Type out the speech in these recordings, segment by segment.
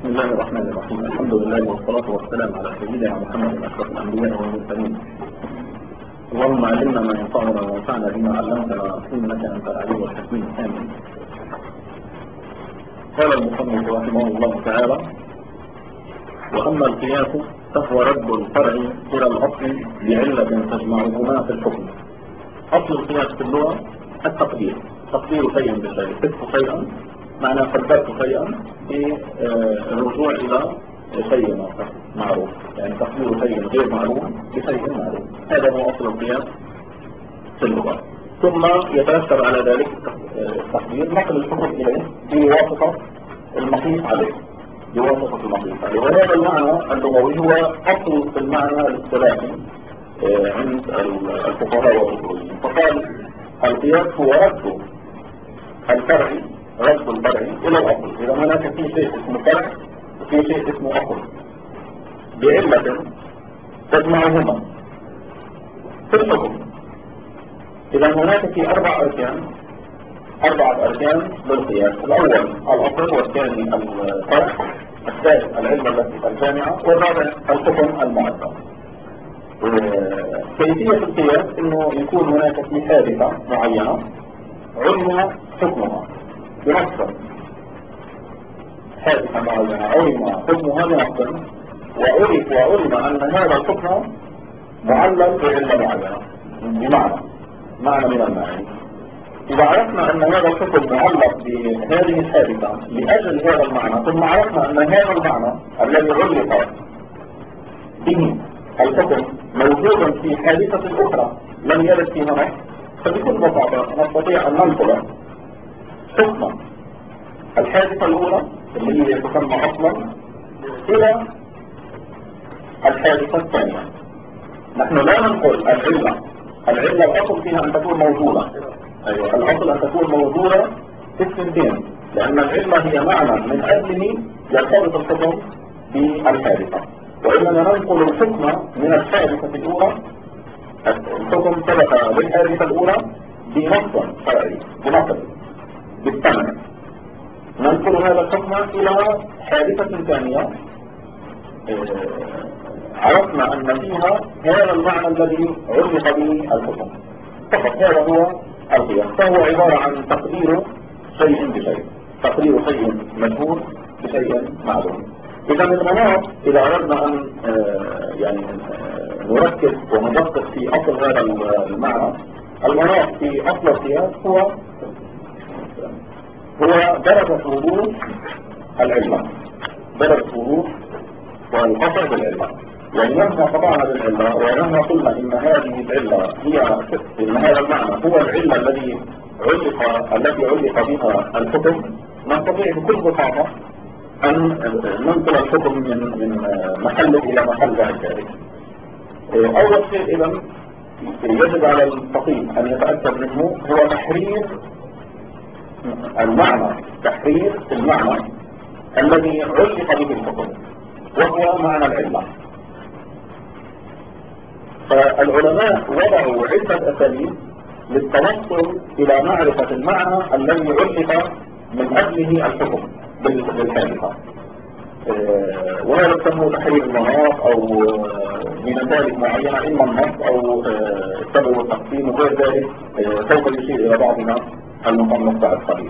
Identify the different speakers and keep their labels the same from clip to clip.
Speaker 1: بسم الله الرحمن الرحيم. الحمد لله والصلاة والسلام على سيدنا محمد أشرف الأنبياء والمرسلين. اللهم علمنا ما ينفعنا وانفعنا بما علمتنا إنك أنت العليم الحكيم. آمين. قال المصنف رحمه الله تعالى: وأما القياس فهو رد الفرع إلى الأصل بعلة تجمعهما في الحكم. أصل القياس في اللغة التقدير، تقدير شيء بشيء، قدت شيئا معنى قدرت شيئا بالرجوع إلى شيء معروف، يعني تقدير شيء غير معلوم بشيء معلوم. هذا هو أصل القياس في اللغة. ثم يترتب على ذلك التقدير نقل الحكم إليه بواسطة المقيس عليه، بواسطة المقيس عليه. وهذا المعنى اللغوي هو أصل في المعنى الاصطلاحي عند الفقهاء والأصوليين. فقال القياس هو رد الفرع إلى الأصل. إذا هناك في شيء اسمه فرع وفي شيء اسمه أصل بعلة تجمعهما في الحكم. إذا هناك في أربعة أركان للقياس: الأول الأصل، والثاني الفرع، الثالث العلة الجامعة، والرابع الحكم المعدل. كيفية القياس إنه يكون هناك في حادثة معينة علم حكمها بنص، حادثة معينة علم حكمها بنص، وعلم أن هذا الحكم معلل بعلة معينة، بمعنى من المعاني. إذا عرفنا أن هذا الحكم معلق بهذه الحادثة لأجل هذا المعنى، ثم عرفنا أن هذا المعنى الذي علق به الحكم موجود في حادثة أخرى لم يرد فيها نص، فبكل بساطة نستطيع أن ننقل حكم الحادثة الأولى اللي هي تسمى أصلا إلى الحادثة الثانية. نحن لا ننقل العلة الأصل فيها أن تكون موجودة. أيوة، الأصل أن تكون موجودة في السنتين، لأن العلة هي معنى من أجله يرتبط الحكم بالحادثة. وإننا ننقل الحكم من الحادثة الأولى، الحكم ثبت للحادثة الأولى بنص شرعي، بالثمن ننقل هذا الحكم إلى حادثة ثانية عرفنا أن فيها هذا المعنى الذي علق به الحكم. فقط هذا هو القياس. فهو عبارة عن تقدير شيء بشيء، تقدير شيء مجهول بشيء معلوم. إذا المناط، إذا أردنا أن نركز وندقق في أصل هذا المعنى، المناط في أصل القياس هو درجة وضوح العلة، درجة وضوح والقطع بالعلة. يعني مهما قطعنا بالعلة ومهما قلنا إن هذه العلة إن هذا المعنى هو العلة التي علق بها الحكم، نستطيع بكل بساطة أن ننقل الحكم من محل إلى محل بعد ذلك. أول شيء إذا يجب على الفقيه أن يتأكد منه هو تحرير المعنى الذي علق به الحكم، وهو معنى العلة. فالعلماء وضعوا عدة أساليب للتوصل إلى معرفة المعنى الذي علق من أجله الحكم بالحادثة، وهذا يسمى تحرير المناط أو بمثال معينة، إما النص أو السبب والتقسيم وغير ذلك. سوف يشير إلى بعضنا المصنف بعد قليل.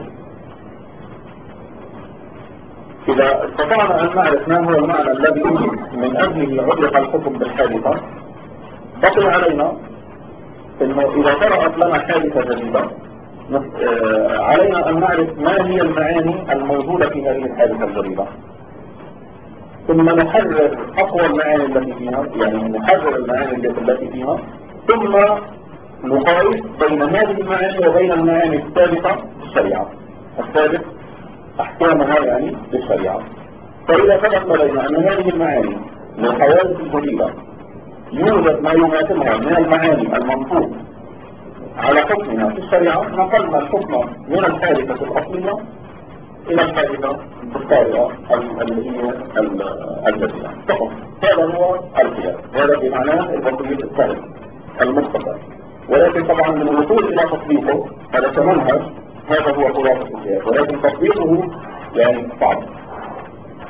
Speaker 1: إذا استطعنا أن نعرف ما هو المعنى الذي من أجله علق الحكم بالحادثة، بقي علينا إنه إذا طرأت لنا حادثة جديدة علينا أن نعرف ما هي المعاني الموجودة في هذه الحادثة الجديدة، ثم نحرر أقوى المعاني التي فيها، يعني نحرر المعاني التي فيها، ثم نقارن بين هذه المعاني وبين المعاني الثابتة بالشريعة، الثابت أحكامها يعني بالشريعة. فإذا ثبت لدينا أن هذه المعاني للحوادث الجديدة يوجد ما يماثلها من المعاني المنصوص على حكمها في الشريعة، نقلنا الحكم من الحادثة الأصلية إلى الحادثة الطارئة اللي هي الجديدة فقط. هذا هو القياس، هذا بمعناه البسيط السهل المختصر. ولكن طبعا من الوصول إلى تطبيقه هذا كمنهج، هذا هو خلاصة القياس، ولكن تطبيقه يعني صعب.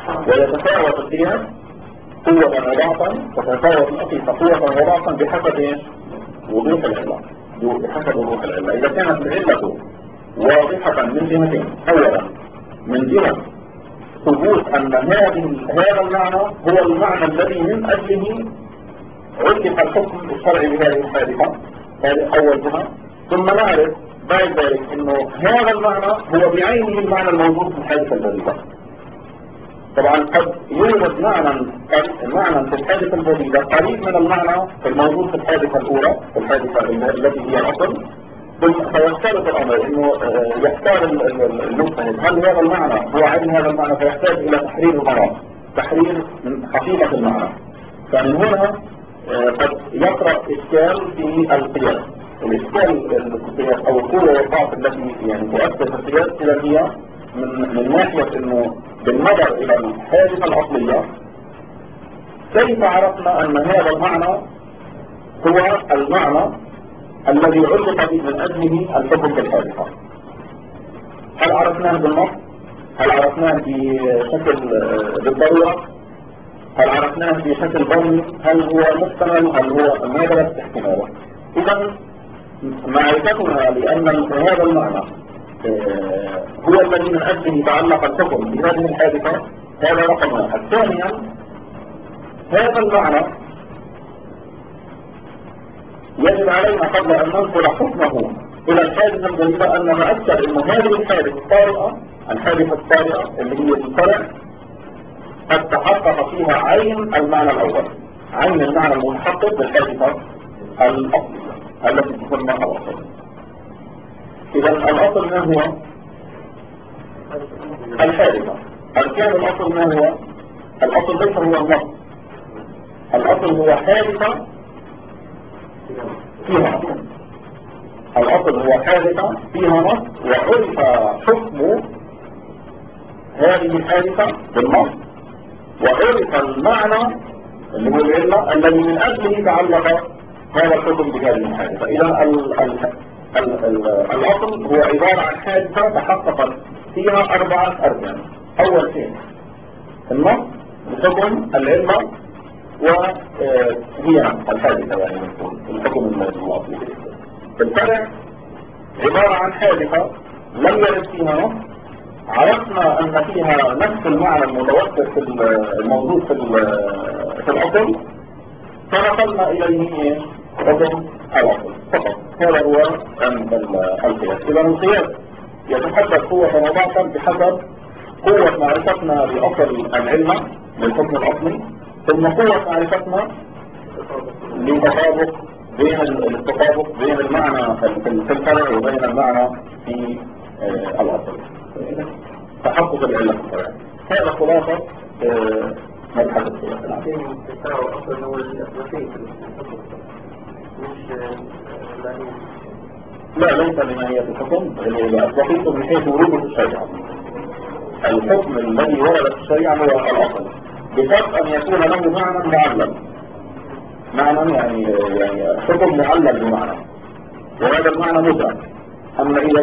Speaker 1: ويتفاوت القياس قوة وضعفا، تتفاوت الأقيسة قوة وضعفا بحسب ايش؟ وضوح العلة. بحسب وضوح العلة. إذا كانت العلة واضحة من جهتين. أولا من جهة ثبوت أن هذا المعنى هو المعنى الذي من أجله علق الحكم الشرعي بهذه الحادثة. هذه أول جهة. ثم نعرف بعد ذلك أنه هذا المعنى هو بعينه المعنى الموجود في الحادثة الجديدة. طبعا قد يوجد معنى في الحادثة الجديدة قريب من المعنى الموجود في الحادثة الأولى، في الحادثة التي هي الأصل. فيختلف الأمر أنه يختار المجتهد هل هذا المعنى هو عين هذا المعنى، فيحتاج إلى تحرير المراد، تحرير حقيقة المعنى. فمن هنا قد يقرأ إشكال في القياس. الإشكال في القياس أو القوة والضعف التي يعني تؤثر في القياس إذا هي من ناحية أنه بالنظر إلى الحادثة الأصلية كيف عرفنا أن هذا المعنى هو المعنى الذي علق من أجله الحكم بالحادثة؟ هل عرفناه بالنص؟ هل عرفناه بشكل بالضرورة؟ هل عرفناه بشكل ظني؟ هل هو محتمل؟ هل هو ماذا احتماله؟ إذا معرفتنا لأن هذا المعنى هو الذي من أجله تعلق الحكم بهذه الحادثة هذا رقم واحد. ثانيا هذا المعنى يجب علينا قبل أن ننقل حكمه إلى الحادثة الجديدة أن نتأكد أن هذه الحادثة الطارئة اللي هي الفرع قد تحقق فيها عين المعنى الأول، عين المعنى المتحقق بالحادثة الأصلية التي تسمى الأصل. إذا الأصل ما هو؟ الحادثة. أركان الأصل ما هو؟ الأصل ليس هو النص، الأصل هو حادثة فيها نص. الأصل هو حادثة فيها نص، وعرف حكم هذه الحادثة بالنص، وعرف المعنى اللي هو العلة الذي من أجله تعلق هذا الحكم بهذه الحادثة. إذا الأصل هو عبارة عن حادثة تحققت فيها 4 أركان. أول شيء النص، الحكم، العلة، وهي الحادثة يعني الحكم الأصلي. الفرع عبارة عن حادثة لم يرد فيها نص، عرفنا أن فيها نفس المعنى المتوفر في الموجود في الأصل، فنقلنا إليه حكم الأصل فقط. هذا هو القياس. إذا القياس يتحدث قوة وضعفا بحسب قوة معرفتنا بأصل العلم للحكم الأصلي، ثم قوة معرفتنا لتطابق بين المعنى في الفرع وبين المعنى في الأصل، تحقق العلة في الفرع. هذا خلاصة مبحث القياس. لا، ليس لنهاية الحكم. الأصلحية من حيث وروده في الشريعة. الحكم الذي ورد في الشريعة هو الأصل، بشرط أن يكون له معنى معلل، معنى يعني حكم معلل بمعنى، وهذا المعنى مدرك. أما إذا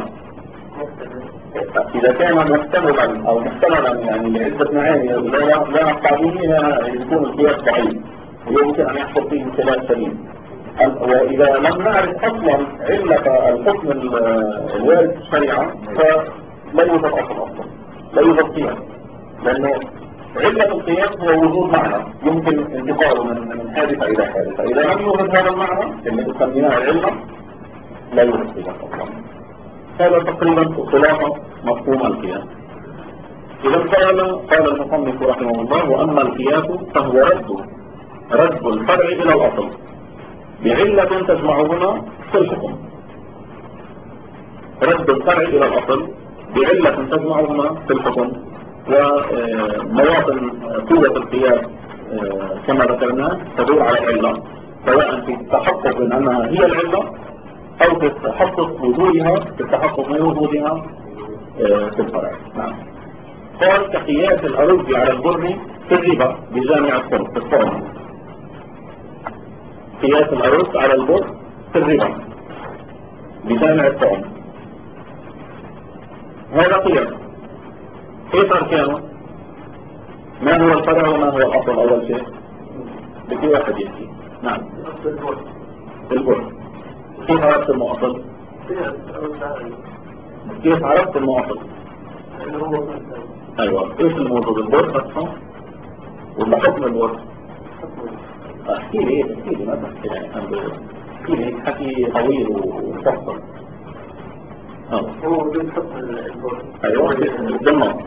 Speaker 1: كان محتملا أو محتملا يعني لعدة معاني لا نقطع به، يكون القياس ضعيف ويمكن أن يحصل فيه خلاف سليم. وإذا لم نعرف أصلا علة الحكم الوارد في الشريعة فلا يوجد أصلا، لا يوجد قياس، لأنه علة القياس هو وجود معنى يمكن انتقاله من حادثة إلى حادثة. إذا لم يوجد هذا المعنى اللي نسميناه العلة لا يوجد قياس أصلا. هذا تقريبا خلاصة مفهوم القياس. إذا قال المصنف رحمه الله: وأما القياس فهو رد الفرع إلى الأصل بعلة تجمعهما في الحكم. رد الفرع إلى الأصل بعلة تجمعهما في الحكم. ومواطن قوة القياس كما ذكرنا تدور على العلة، سواء في التحقق من أنها هي العلة أو في التحقق من وجودها في الفرع. نعم. قال: كقياس الأرز على البر في الربا بجامع الصرف في الصرف. قياس الأرز على البر في الربا بجامع الطعم، هذا قياس. كيف أركانه؟ ما هو الفرع وما هو الأصل أول شيء؟ بكي واحد يحكي. نعم. البر. كيف عرفت المؤصل؟ كيف عرفت المؤصل؟ أيوة. إيش الموجود البر فتحه؟ ولا حكم البر؟ احكي لي ما تحكي يعني احكي لي حكي طويل ومفصل.
Speaker 2: هو وجود حكم البر.
Speaker 1: أيوة بالنص.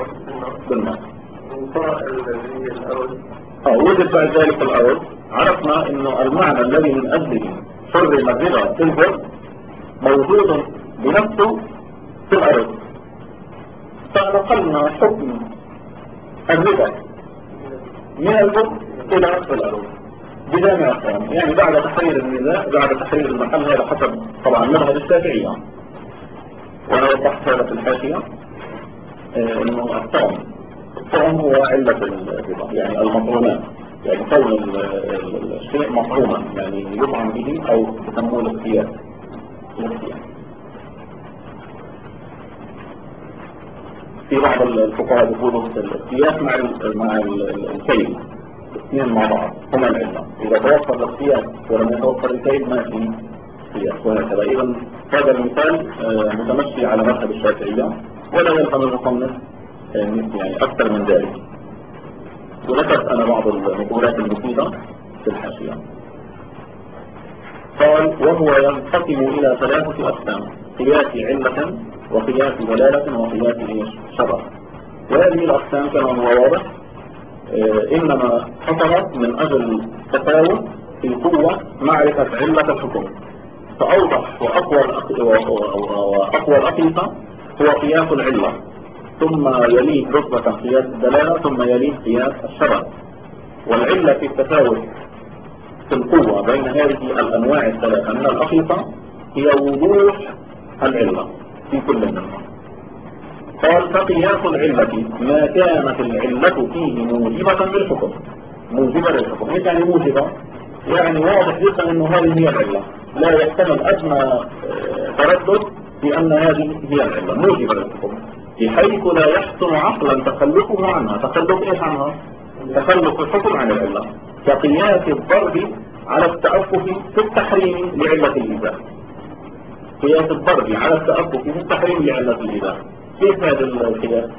Speaker 1: وجد بعد ذلك الأرض. عرفنا إنه المعنى الذي من أجله حرم الربا في البر موجود بنفسه في الأرض، فنقلنا حكم الربا من البر إلى الأرض بجامع الصوم، يعني بعد تحرير النزاع، بعد تحرير المحل، هذا حسب طبعا مذهب الشافعية. وأنا وضحت هذا في الحاشية إنه الصوم هو علة الربا، يعني المطعومات، يعني كون الشيء مطعوما يعني يطعم به أو يسموه الاختيار. في بعض الفقهاء يقولوا الاختيار مع الكيل، الاثنين مع بعض هما العلة. إذا توفر الاختيار ولم يتوفر الكيل ما في اختيار، وهكذا. إذا هذا المثال متمشي على مذهب الشافعية، ولا يلزم المصنف يعني أكثر من ذلك. وذكرت أنا بعض المقولات المفيدة في الحاشية. قال: وهو ينقسم إلى 3 أقسام: قياس علة، وقياس دلالة، وقياس شرع. وهذه الأقسام كما هو واضح إنما حصلت من أجل تفاوت في قوة معرفة علة الحكم. فأوضح وأقوى الأقيسة هو قياس العلة، ثم يليه رتبة قياس الدلالة، ثم يليه قياس الشرع. والعلة في التفاوت في القوة بين هذه الأنواع ال3 من الأقيسة هي وضوح العلة في كل منها. قال: فقياس العلة ما كانت العلة فيه موجبة للحكم. موجبة للحكم، ايش يعني موجبة؟ يعني واضح جدا انه هذه هي العلة، لا يحتمل ادنى تردد في ان هذه هي العلة موجبة للحكم، بحيث لا يحسن عقلا تخلفه عنها. تخلف ايش عنها؟ تخلف الحكم عن العلة، كقياس الضرب على التأفف في التحريم لعلة الإيذاء. قياس الضرب على التأفف في التحريم لعلة الإيذاء. كيف هذا القياس؟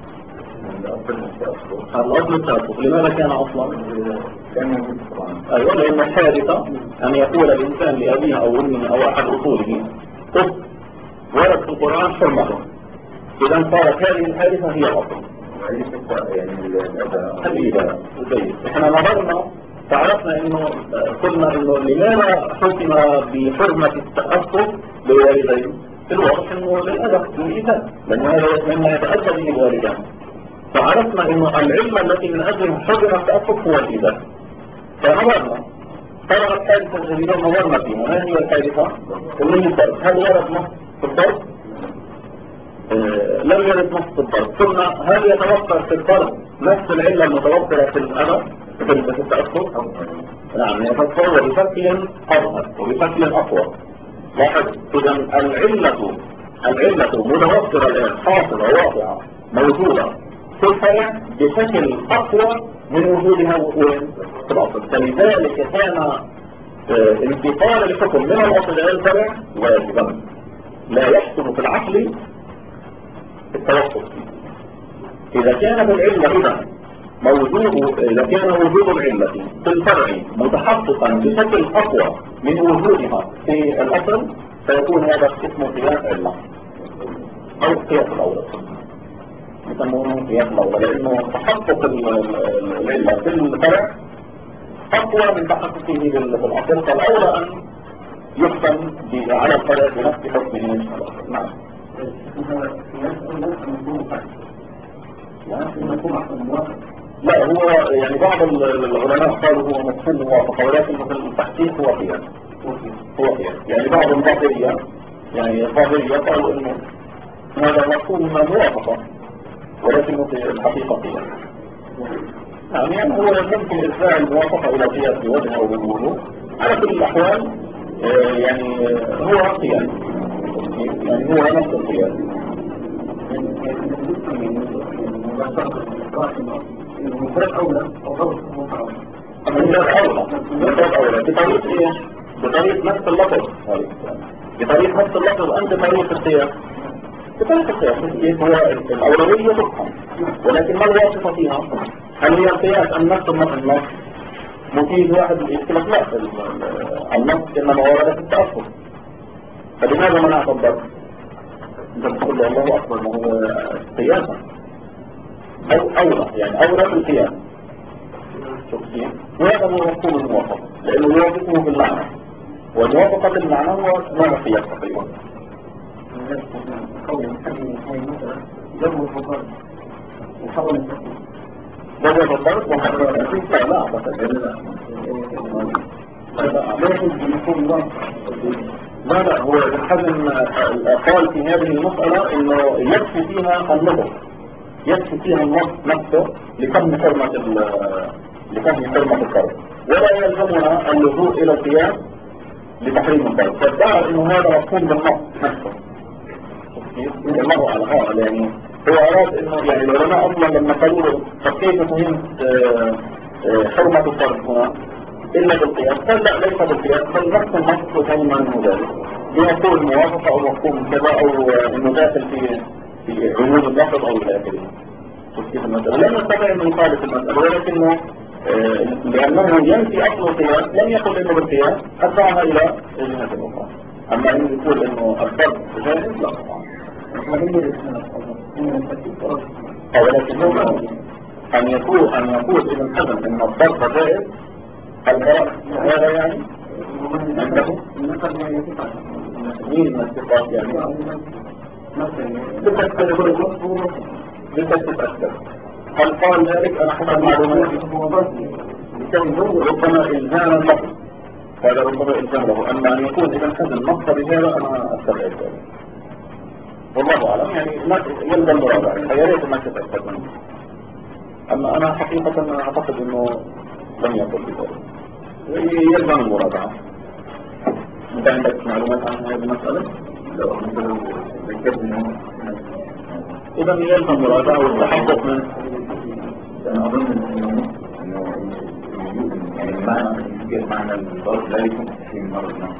Speaker 1: الأصل التأفف. لماذا كان أصلا؟ أيوة، لأن الحادثة أن يقول الإنسان لأبيه أو أمه أو أحد أصوله قف، ورد في القرآن حرمته. إذا صارت هذه الحادثة هي الأصل. الإيذاء. إحنا نظرنا فعرفنا إنه قلنا إنه لماذا حكم بحرمة التأفف للوالدين؟ الواضح إنه للأدب للإيذاء، لأن هذا مما يتأذى به الوالدان. فعرفنا إنه العلة التي من أجلها حرم التأفف هو الإيذاء. فنظرنا طرأت حادثة جديدة نظرنا فيها. ما هي الحادثة؟ اللي هي الضرب. هل ورد نص في الضرب؟ لم يرد نص في الضرب. ثم هل يتوفر في الضرب نفس العلة المتوفرة في الأذى في التأفف؟ نعم، يتوفر وبشكل أظهر وبشكل أقوى. لاحظ، إذا العلة متوفرة الآن، حاصلة واقعة موجودة في الفرع بشكل أقوى من وجودها في الأصل. فلذلك كان انتقال الحكم من الأصل إلى الفرع واجبا، لا يحصل في العقل التوقف. إذا كانت العلة إذا كان وجود العلة في الفرع متحققا بشكل أقوى من وجودها في الأصل، فيكون هذا اسمه قياس علة أو قياس الأولى. يسمونه قياس الأولى، لأنه تحقق العلة في الفرع أقوى من تحققه في الأصل، فالأولى أن يحكم على الفرع بنفس حكمه. نعم. لا، هو يعني بعض العلماء قالوا هو مفهوم موافقة، ولكن مثل التحقيق هو قياس. يعني بعض الظاهرية قالوا انه هذا مفهوم موافقة، ولكنه في الحقيقة قياس. يعني هو ممكن إرجاع الموافقة إلى قياس بوجه أو بالوجوه. على كل الأحوال يعني هو قياس، يعني هو نفس القياس.
Speaker 2: المثال أولى أو ضرب محرم.
Speaker 1: المثال أولى بطريقة إيه؟ بطريقة نفس اللفظ، بطريقة نفس اللفظ أم بطريقة القياس؟ بطريقة القياس. كيف هو الأولوية تفهم، ولكن ما الواسطة فيها؟ هل هي القياس أم نفس النص؟ ممكن واحد يقول لك لا، النص إنما ورد في التأثر، فلماذا منعت الضرب؟ انت بتقول له الله اكبر، ما هو قياسا او اولى، يعني اولى في القياس. شوف كيف؟ وهذا هو مفهوم الموافقه، لانه يوافقه في المعنى، والموافقه في المعنى هو نوع القياس تقريبا.
Speaker 2: قول الحديث هاي مثلا جبر الفضل وحرم التقوى.
Speaker 1: جبر الفضل وحرم التقوى لا اعتقد. لا هو ابن حزم قال في هذه المسألة انه يكفي فيها النظر، يكفي فيها النص نفسه لفهم حرمة الفرد، ولا يلزمنا اللجوء الى القياس لتحريم الفرد، فادعى انه هذا مفهوم بالنص نفسه. الله على يعني هو اراد انه يعني العلماء اصلا لما قالوا له طب كيف فهمت حرمة الفرد هنا إلا بالقياس؟ قال لا، ليس بالقياس، بل نفس النص وفهم عنه ذلك بمفهوم الموافقة أو مفهوم كذا، أو إنه داخل في عموم اللفظ أو إلى آخره. شوف كيف المسألة لم يستطيع أن يخالف المسألة، ولكنه لأنه ينفي أصل القياس لم يقل إنه بالقياس، أدفعها إلى جهة أخرى. أما إن يقول إنه الفرد جائز لا طبعا. ولكن أن يقول ابن حزم إن الضرب جائز القرار هذا يعني عنده مين من الثقات يعني بدك تتأكد هل قال ذلك؟ أنا حسب معلوماتي ربما إلزاما له، هذا ربما إلزام له. أما أن يكون ابن حزم نص بهذا أنا أستبعد ذلك، والله أعلم. يعني يلزم مراجعة، يا ريت ما تتأكد منه. أما أنا حقيقة أعتقد أنه لم يقل بذلك، يلزم المراجعة. أنت عندك معلومات عن هذه المسألة؟ إذا يلزم المراجعة والتحقق من
Speaker 3: أنا أظن أنه يعني معنى الضرب لا يكون في مرضنا.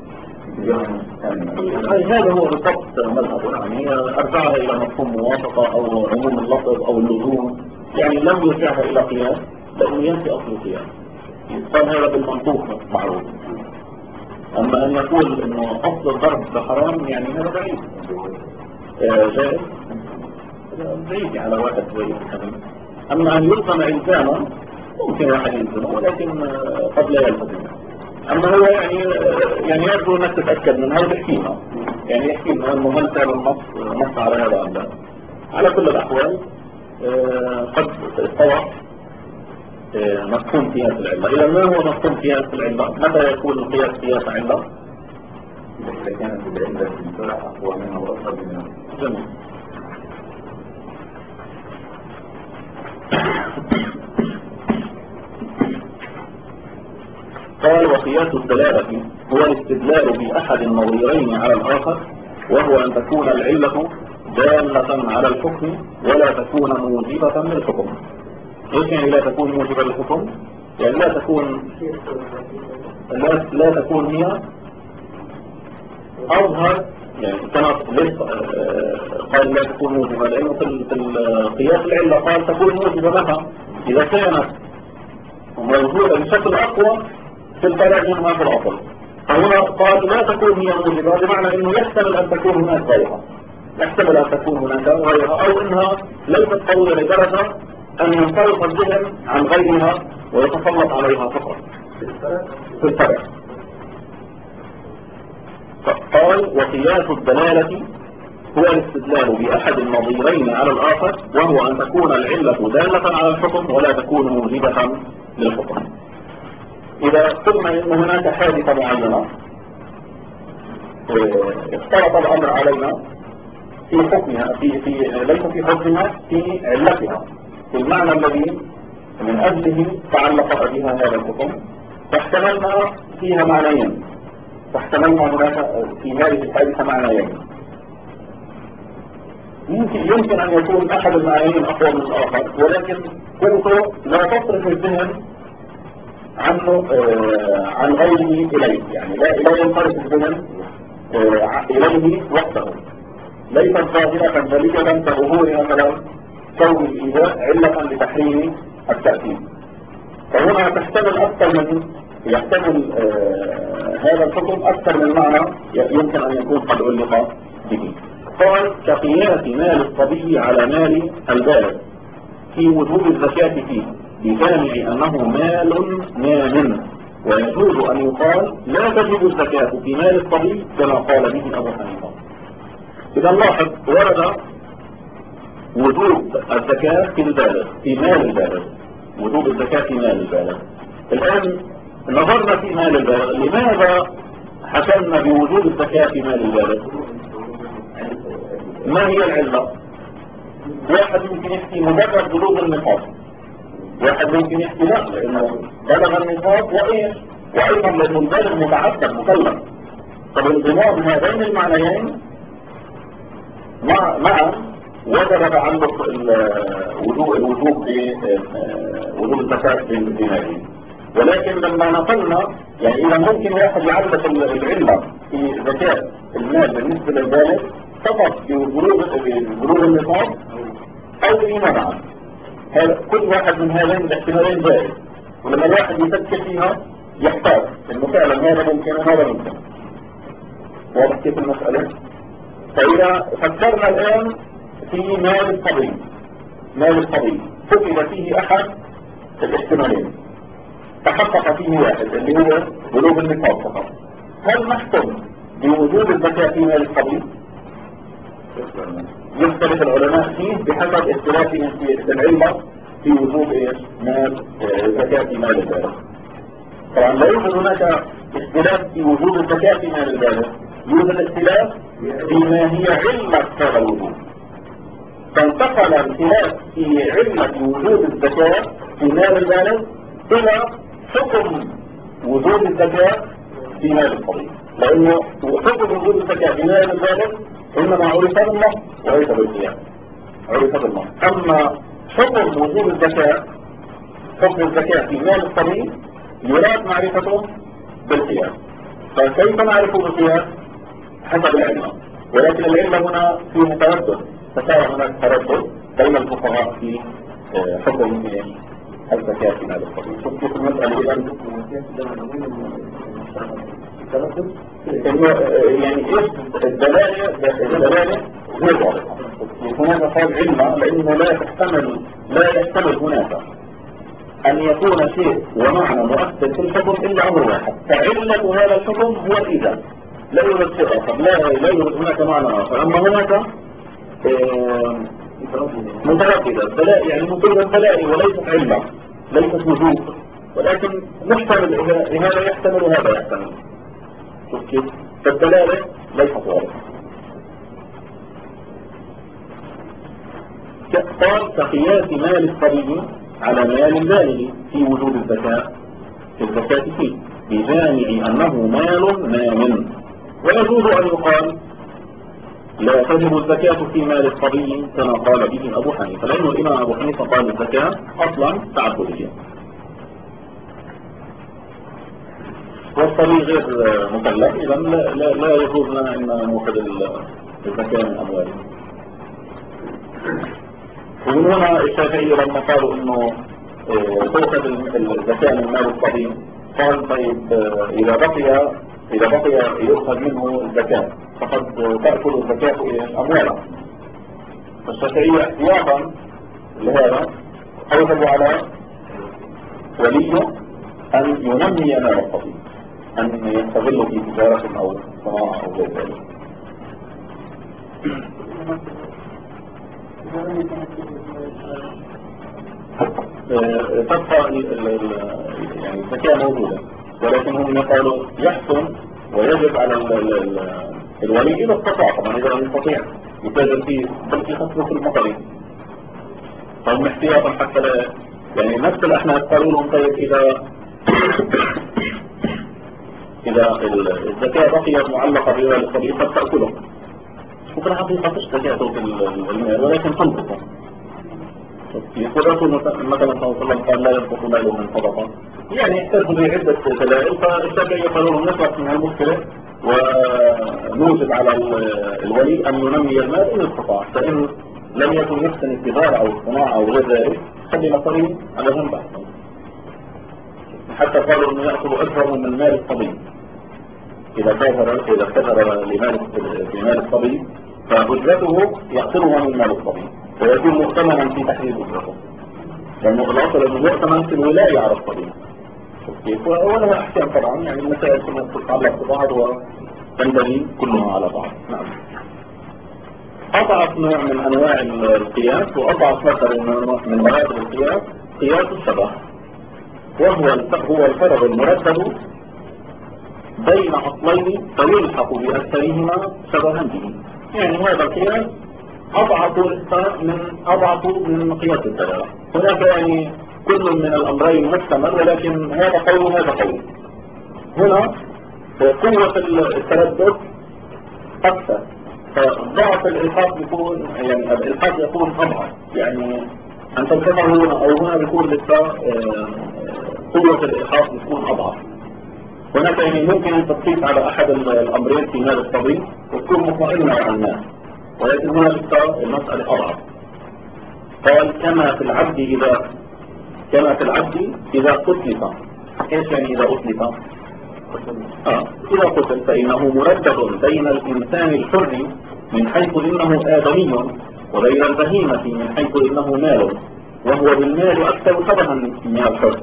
Speaker 1: هذا هو بالضبط مذهب، يعني أرجعها إلى مفهوم موافقة أو عموم اللفظ أو اللزوم، يعني لم يرجعها إلى قياس لأنه ينفي أصل القياس، يقال هذا بالمنطوق معروف. أما أن يقول إنه أصل الضرب حرام يعني هذا بعيد، جائز بعيد على واحد زي الحزم. أما أن يلزم إلزاما ممكن واحد يلزمه، ولكن قد لا يلزم. أما هو يعني يرجو أنك تتأكد من هذا الحكيمة، يعني يحكي أنه هل فعلا النص على هذا أم لا. على كل الأحوال قد اتضح مفهوم قياس العلة. إذا ما هو مفهوم قياس العلة؟ متى يكون القياس قياس علة؟
Speaker 3: إذا كانت العلة في الفرع أقوى منها وأصغر منها.
Speaker 1: جميل. قال وقياس الدلالة هو الاستدلال بأحد النظيرين على الآخر، وهو أن تكون العلة دالة على الحكم ولا تكون موجبة للحكم. ايش يعني لا تكون موجبة للحكم؟ يعني لا تكون هي أظهر، يعني كما قال لا تكون موجبة، لأنه في القياس العلة قال تكون موجبة لها إذا كانت موجودة بشكل أقوى في الفرع منها في الأصل. فهنا قال لا تكون هي موجبة، بمعنى أنه يحتمل أن تكون هناك غيرها، يحتمل أن تكون هناك غيرها، أو أنها ليست قوية لدرجة أن ينصرف الذهن عن غيرها ويتسلط عليها فقط في الفرع. قال وقياس الدلالة هو الاستدلال بأحد النظيرين على الآخر، وهو أن تكون العلة دالة على الحكم ولا تكون موجبة للحكم. إذا قلنا أن هناك حادثة معينة اختلط الأمر علينا في حكمها، ليس في حكمها، في علتها، في المعنى الذي من أجله تعلق بها هذا الحكم، فاحتملنا فيها معنيين، فاحتملنا هناك في هذه الحادثة معنيين. يمكن أن يكون أحد المعنيين أقوى من الآخر، ولكن كنت لا تصرف الذهن عنه عن غيره إليه، يعني لا ينصرف الذهن إليه وحده، ليست ظاهرة جلية كظهور مثلا كون الإيذاء علة لتحريم التأكيد. فهنا تحتمل أكثر من يحتمل هذا الحكم أكثر من معنى يمكن أن يكون قد علق به. قال كقياس مال الصبي على مال البالغ في وجوب الزكاة فيه بجامع أنه مال نام، ويجوز أن يقال لا تجب الزكاة في مال الصبي كما قال به أبو حنيفة. إذا نلاحظ ورد وجوب الزكاة في البالغ في مال البالغ، وجوب الزكاة في مال البالغ. الآن نظرنا في مال البالغ، لماذا حكمنا بوجوب الزكاة في مال البالغ؟ ما هي العلة؟ واحد ممكن يحكي مجرد بلوغ النصاب، واحد ممكن يحكي لا لأنه بلغ النصاب وأيضا لأنه البالغ متعدد مكلف. طب انضمام هذين المعنيين معا وجب تعلق الوجوب بوجوب الزكاة في ماله. ولكن لما نقلنا يعني إذا ممكن واحد يعلق العلة في زكاة المال بالنسبة للبالغ فقط ببلوغ النصاب أو بما معا، هذا كل واحد من هذين الاحتمالين جائز، ولما الواحد يفكر فيها يحتاج انه فعلا هذا ممكن وهذا ممكن. واضح كيف المسألة؟ فإذا فكرنا الآن في مال الصبي فقد فيه أحد الاحتمالين، تحقق فيه واحد اللي هو بلوغ النصاب فقط، هل نحكم بوجوب الزكاة في مال الصبي؟ يختلف العلماء فيه بحسب اختلافهم في العلة في وجوب مال الزكاة في مال البالغ. طبعا لا يوجد هناك اختلاف في وجوب الزكاة في مال البالغ، يوجد اختلاف فيما هي علة هذا الوجوب. فانتقل الخلاف في علة وجوب الزكاة في مال البالغ إلى حكم وجوب الزكاة في مال الصبي، لأنه حكم وجوب الزكاة في مال البالغ إنما عرف بالله وليس بالقياس، عرف بالله. أما حكم وجوب الزكاة، حكم الزكاة في مال الصبي يراد معرفته بالقياس. فكيف نعرف بالقياس؟ حسب العلة، ولكن العلة هنا فيها تردد، فصار هناك تردد بين الفقهاء في حكم الزكاة في مال الصبي. شوف كيف المسألة إذا يعني ايش الدلالة غير واضحة. هناك قال علة لانه لا يحتمل هناك ان يكون شيء ومعنى مؤثر في الحكم الا امر واحد، فعلة هذا الحكم هو الايجاب، لا يوجد شيء اخر، لا يوجد هناك معنى اخر. اما هناك مترددة يعني مجرد دلائل وليست علة، ليست وجوب، ولكن محتمل هذا يحتمل وهذا يحتمل. شوف كيف؟ فالدلالة ليست واضحة. قال كقياس مال الصبي على مال البالغ في وجود الزكاة فيه بجامع أنه مال نام، ويجوز أن يقال لا تجب الزكاة في مال الصبي كما قال به أبو حنيفة، لأنه الإمام أبو حنيفة قال الزكاة أصلا تعبدية، والصبي غير مكلف، إذا لا يجوز لنا أن نأخذ الزكاة من أمواله. ومن هنا الشافعية لما قالوا إنه تأخذ الزكاة من مال الصبي، قال طيب إذا بقي يؤخذ منه الزكاة فقد تأكل الزكاة أمواله. فالشافعية احتياطا لهذا أوجبوا على وليه أن ينمي مال الصبي، أن يستغل في تجارة أو صناعة أو غير ذلك. تبقى يعني الزكاة موجودة، ولكن هم قالوا يحسن ويجب على الولي إذا استطاع، طبعا إذا لم يستطيع يتاجر فيه بل يخصصه في المصاريف. فهم احتياطا حتى لا يعني نفس الأحناف قالوا لهم طيب إذا الزكاة بقيت معلقة بمال الصبي قد تأكله، وفي الحقيقة تشتكيته في المال ولكن تنقصه. والرسول مثلا صلى الله عليه وسلم قال لا ينقص ماله من صدقة، يعني يحتاج بعدة دلائل. فالشافعية يقولون نخلص من المشكلة ونوجب على الولي أن ينمي المال إن استطاع، فإن لم يكن يحسن التجارة أو الصناعة أو غير ذلك خلي مصاري على جنب أحسن. حتى قالوا أنه يأخذ أجره من مال الصبي إذا كثر لمال الصبي فأجرته يأخذها من مال الصبي ويكون مؤتمنا في تحديد أجرته، لأنه الأصل أنه مؤتمن في الولاية على الصبي. ولها أحكام طبعا، يعني المسائل كلها تتعلق ببعض وتنبني كلها على بعض. نعم. أضعف نوع من أنواع القياس وأضعف مثل من مراتب القياس قياس الشبه، وهو الفرق المرتب بين أصلين فيلحق بأكثرهما شبها به. يعني هذا القياس أضعف من قياس الدلالة. هناك يعني كل من الأمرين محتمل، ولكن هذا قول وهذا قول. هنا قوة التردد أكثر، فضعف الإلحاق يكون يعني الإلحاق يكون أضعف، يعني أن تلحقه هنا أو هنا بيكون لسه قوة الإلحاق يكون أضعف. هناك يعني ممكن أن تقيس على أحد الأمرين في هذا الطبيب وتكون مطمئنة عن الناس، ولكن هنا لسه المسألة أضعف. قال كما في العبد إذا أطلق. إيش يعني إذا أطلق؟ إذا قتل فإنه مردد بين الإنسان الحر من حيث إنه آدمي وبين البهيمة من حيث إنه مال، وهو بالمال أكثر شبها من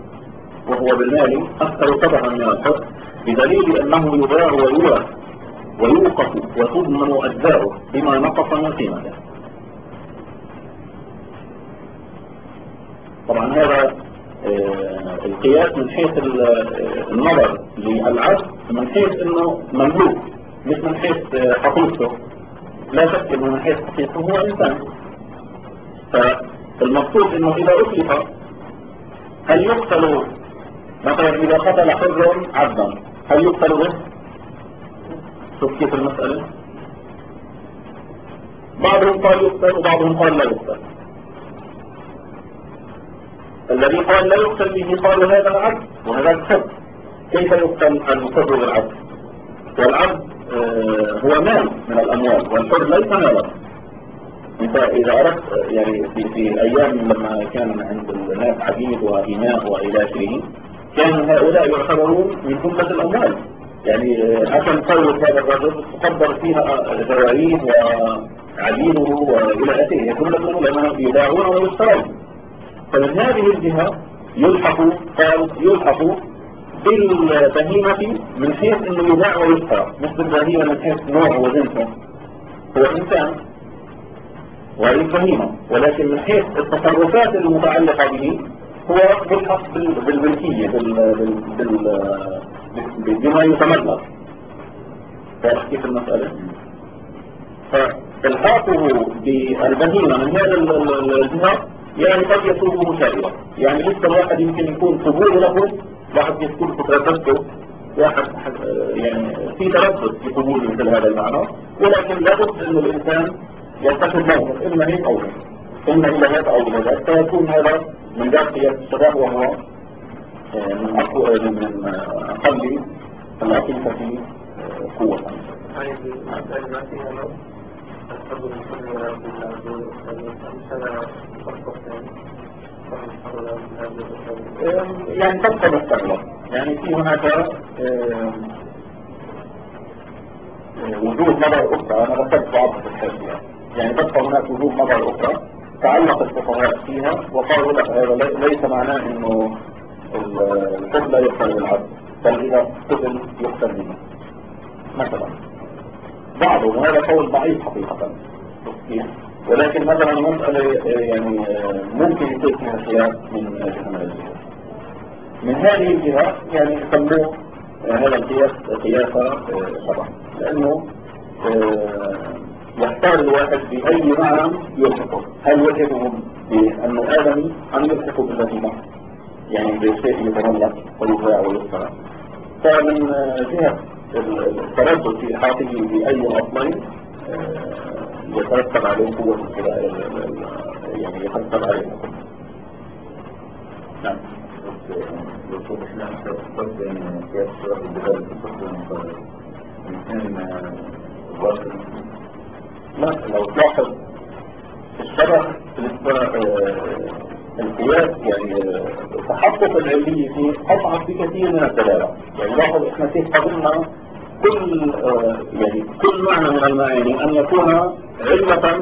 Speaker 1: الحر، بدليل أنه يباع ويورث ويوقف وتضمن أجزاؤه بما نقص من قيمته. طبعا هذا القياس من حيث النظر للعبد من حيث انه مملوك، مش من حيث حقيقته. لا شك انه من حيث حقيقته هو انسان. فالمقصود انه اذا اطلق هل يقتل مثلا اذا قتل حر عبدا هل يقتل به؟ شوف كيف المسألة. بعضهم قال يقتل وبعضهم قال لا يقتل. الذي قال لا يقتل به قالوا هذا العبد وهذا الحر. كيف يقتل الحر بالعبد؟ والعبد هو مال من الأموال والحر ليس مالا. انت إذا أردت يعني في أيام لما كان عند الناس عبيد وإماء وإلى آخره كان هؤلاء يعتبرون من جملة الأموال، يعني عشان ثروة هذا الرجل تقدر فيها جواريه وعبيده وإلى آخره جملة لأنهم يباعون ويشترون. فمن هذه الجهة يلحق بالبهيمة من حيث انه يباع ويشترى، مش بالبهيمة من حيث نوع وجنسه. هو انسان وهي بهيمة، ولكن من حيث التصرفات المتعلقة به هو ملحق بالملكية بما يتملك. كيف المسألة؟ فالحاقه بالبهيمة من هذا الجهة يعني قد يصوبه شائرا، يعني لسه الواحد يمكن يكون قبول له، واحد يكون تردده، واحد يعني في تردد في قبول مثل هذا المعنى، ولكن لابد انه الانسان يتخذ موقف اما هيك او هيك، اما الى هذا او الى ذاك، فيكون هذا من ذات قياس الشباب وهو من اقل الاطيفه في قوه. يعني تبقى مستغلق، يعني في هناك وجود نظر أخرى. أنا ذكرت بعض الحاجة، يعني تبقى هناك وجود نظر أخرى تعلق الفقهاء فيها وقالوا لا هذا ليس معناه إنه الحب لا يقتل بالعبد، بل إذا قتل يقتل منه مثلا. بعضهم هذا قول ضعيف حقيقة، ولكن مثلا مسألة يعني ممكن يكون فيها خلاف من جهة من الجهات. من هذه الجهة يعني يسموه هذا القياس قياسا شرعا، لأنه يختار الواحد بأي معنى يلحقه. هل يلحقه بأنه آدمي أم يلحقه بالبهيمة، يعني بشيء يتملك ويباع ويشترى. فمن جهة التردد في إلحاقه بأي الأصلين يترتب عليه قوة القضاء يعني يترتب عليه الحكم. نعم.
Speaker 3: دكتور إحنا قصد إن في أشياء بدل تكون
Speaker 1: لا لو تلاحظ الشبه القياس يعني التحقق العلمي فيه أصعب بكثير من الدلالة. يعني لاحظ احنا كيف قبلنا كل معنى من المعاني أن يكون علة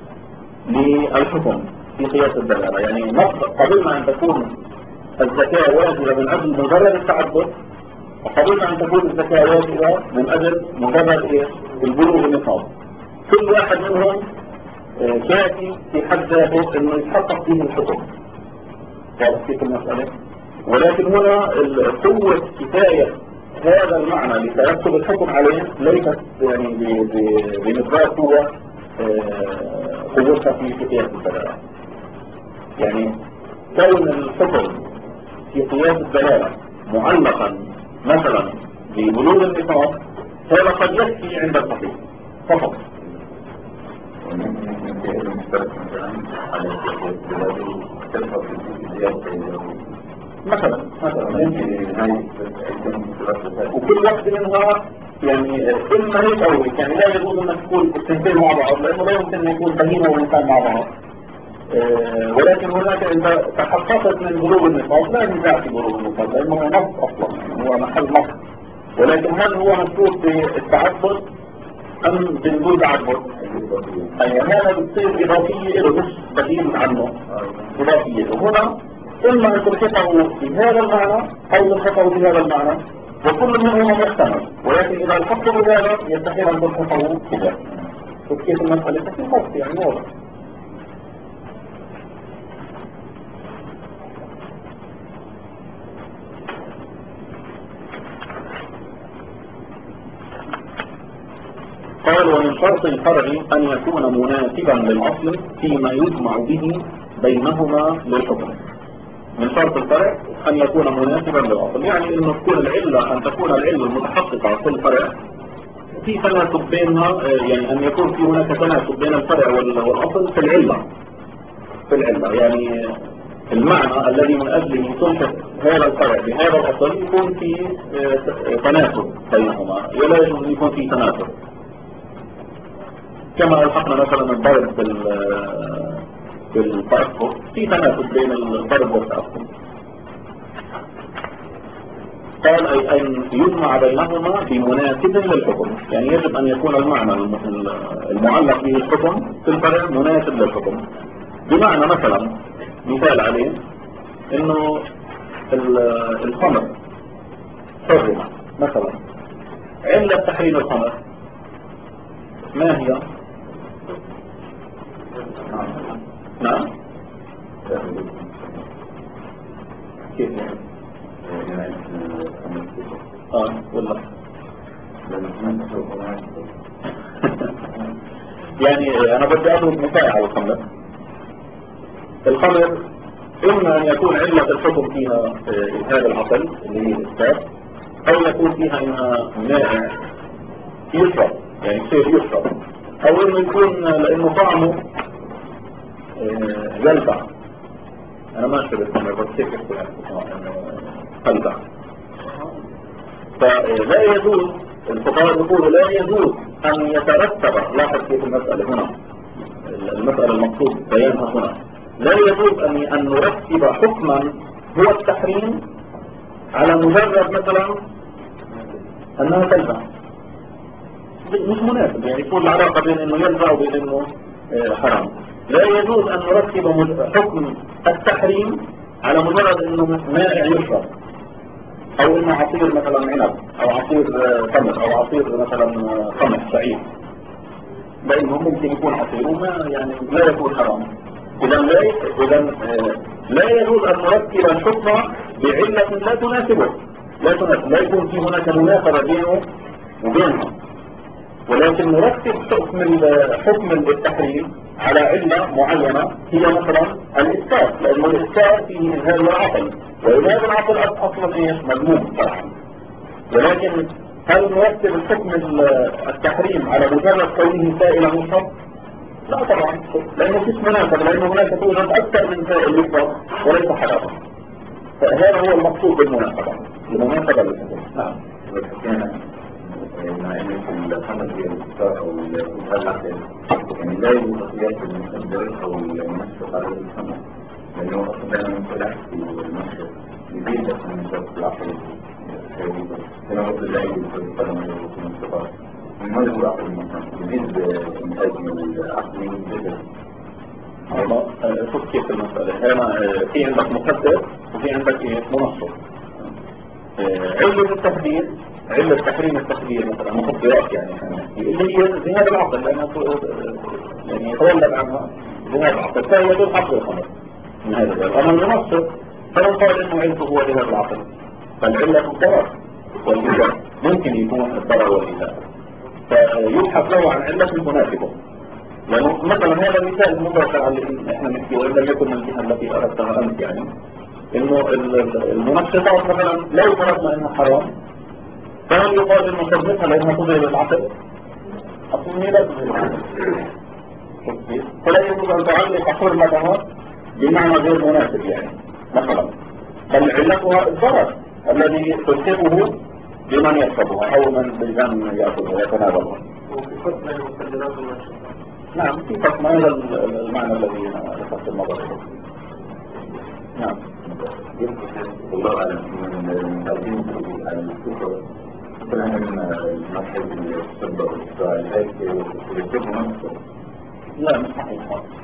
Speaker 1: للحكم في قياس الدلالة. يعني قبلنا أن تكون الزكاة واجبة من أجل مجرد التعبد، وقبلنا أن تكون الزكاة واجبة من أجل مجرد البلوغ النصاب. كل واحد منهم كافي في حد ذاته انه يتحقق فيه الحكم. واضح كيف المسألة؟ ولكن هنا قوة كفاية هذا المعنى لترتب الحكم عليه ليست يعني بمقدار قوتها في قياس الدلالة. يعني كون الحكم في قياس الدلالة معلقا مثلا ببلوغ النصاب هذا قد يكفي عند الفقيه فقط. مثلا وكل واحد منها يعني إما هيك أو هيك، يعني لا يجوز أن تكون التنتين مع بعض لأنه لا يمكن أن يكون بهيمة وإنسان مع بعض. ولكن هناك إذا تحققت من بلوغ النصاب لا نزاع في بلوغ النصاب لأنه نص أصلا، يعني هو محل نص. ولكن هل هو مشروط بالتعبد أم بدون تعبد؟ أي هذا بتصير إضافية له مش بديل عنه، إضافية له. هنا إما أن تلحقه بهذا المعنى أو تلحقه بهذا المعنى، وكل منهما محتمل. ولكن إذا الحقه بهذا يستحيل أن تلحقه بهذا. كيف المسألة في النص يعني واضح. قال ومن شرط الفرع أن يكون مناسبا للأصل فيما يجمع به بينهما للحكم. من شرط الفرع أن يكون مناسبا للأصل، يعني أن تكون العلة المتحققة في الفرع في تناسب بينها، يعني أن يكون في هناك تناسب بين الفرع والأصل في العلة. يعني المعنى الذي من أجله تلحق هذا الفرع بهذا الأصل يكون في تناسب بينهما، ولا يجوز أن يكون في تناسب. كما ألحقنا مثلا الضرب بالتأخر في تناسب بين الضرب والتأخر. قال أي أن يجمع بينهما بمناسب للحكم، يعني يجب أن يكون المعنى المعلق به الحكم في الفرع مناسب للحكم. بمعنى مثلا مثال عليه إنه الخمر حرم مثلا، علة تحريم الخمر ما هي؟ نعم كيف ولا يعني أنا بدي أضرب مثال على الخمر. إما أن يكون علة الحكم فيها هذا العقل اللي هي الإثبات، أو يكون فيها إنها مائع يشرب، يعني شيء يشرب، أو إنه يكون لأنه طعمه يلبع. أنا ما أشرب الخمر بس كيف يكون يلبع. فلا يجوز، الفقهاء يقولوا لا يجوز أن يترتب، لاحظ كيف المسألة هنا، المسألة المقصود بيانها هنا، لا يجوز أن نرتب حكما هو التحريم على مجرد مثلا أنها تلبع. مش مناسب، يعني يكون العلاقة بين أنه يلبع وبين أنه حرام. لا يجوز أن نرتب حكم التحريم على مجرد أنه مائع يشرب، أو إنه عصير مثلا عنب، أو عصير تمر، أو عصير مثلا قمح شعير، لأنه ممكن يكون عصير وما يعني لا يكون حرام. إذا لا يجوز أن نرتب الحكم بعلة لا تناسبه، لا يكون في هناك مناسبة بينه وبينها، ولكن نرتب حكم التحريم على علة معينة هي مثلا الإسكار، لأن الإسكار فيه إذهاب العقل، وإذهاب العقل أصلا إيش مذموم شرعا. ولكن هل نرتب الحكم التحريم على مجرد كونه سائلا مشرب؟ لا طبعا، لأنه فيش مناسبة، لأنه هناك توجد أكثر من فائل يفرض وليس حراما. فهذا هو المقصود بالمناسبة، المناسبة للحكم. نعم.
Speaker 3: وكان مع ان الخمس هي الاختار او العقل يعني لا يوجد قياس المخدر او المشرق على الخمس، لانه اصلا مصطلح في المشرق يزيد من شرط العقل كما قلت لا يجب القدم في المنطقه من هذا هو العقل المصنع يزيد انتاج من العقل جدا.
Speaker 1: شوف كيف المسألة هنا، في عندك مخدر وفي عندك منشط. علة التخدير، علة تحريم التخدير مثلا مخدرات يعني اللي هي ذهاب العقل، لأنها يعني يتولد عنها ذهاب العقل، فهي تلحق بالخمر من هذا الباب. أما المنشط فلو قال إنه علته هو ذهاب العقل، فالعلة الضرر والإيذاء، ممكن يكون الضرر والإيذاء، فيبحث له عن علة تناسبه. لأنه مثلا هذا مثال مباشر على اللي احنا نحكي، وإن لم يكن الجهة التي أردتها أنت يعني، إنه المنشطات مثلا لو فرضنا إنها حرام، فهل يقال إنه حرمتها لأنها تظهر العقل؟ أصلا هي لا تظهر العقل، فلا يجوز أن تعلق حرمتها بمعنى غير مناسب يعني مثلا، بل علتها الضرر الذي تلحقه بمن يشربها أو بمن يأكلها ويتناولها.
Speaker 2: وفي المخدرات والمنشطات.
Speaker 1: نعم، في قسم هذا المعنى الذي لفت النظر إليه. نعم.
Speaker 3: الله أعلم من المتعلمين على الكفر مثلا من المرحلة الشبه والإسراء الهيك يكتبوا نفسه.
Speaker 1: لا مش صحيح،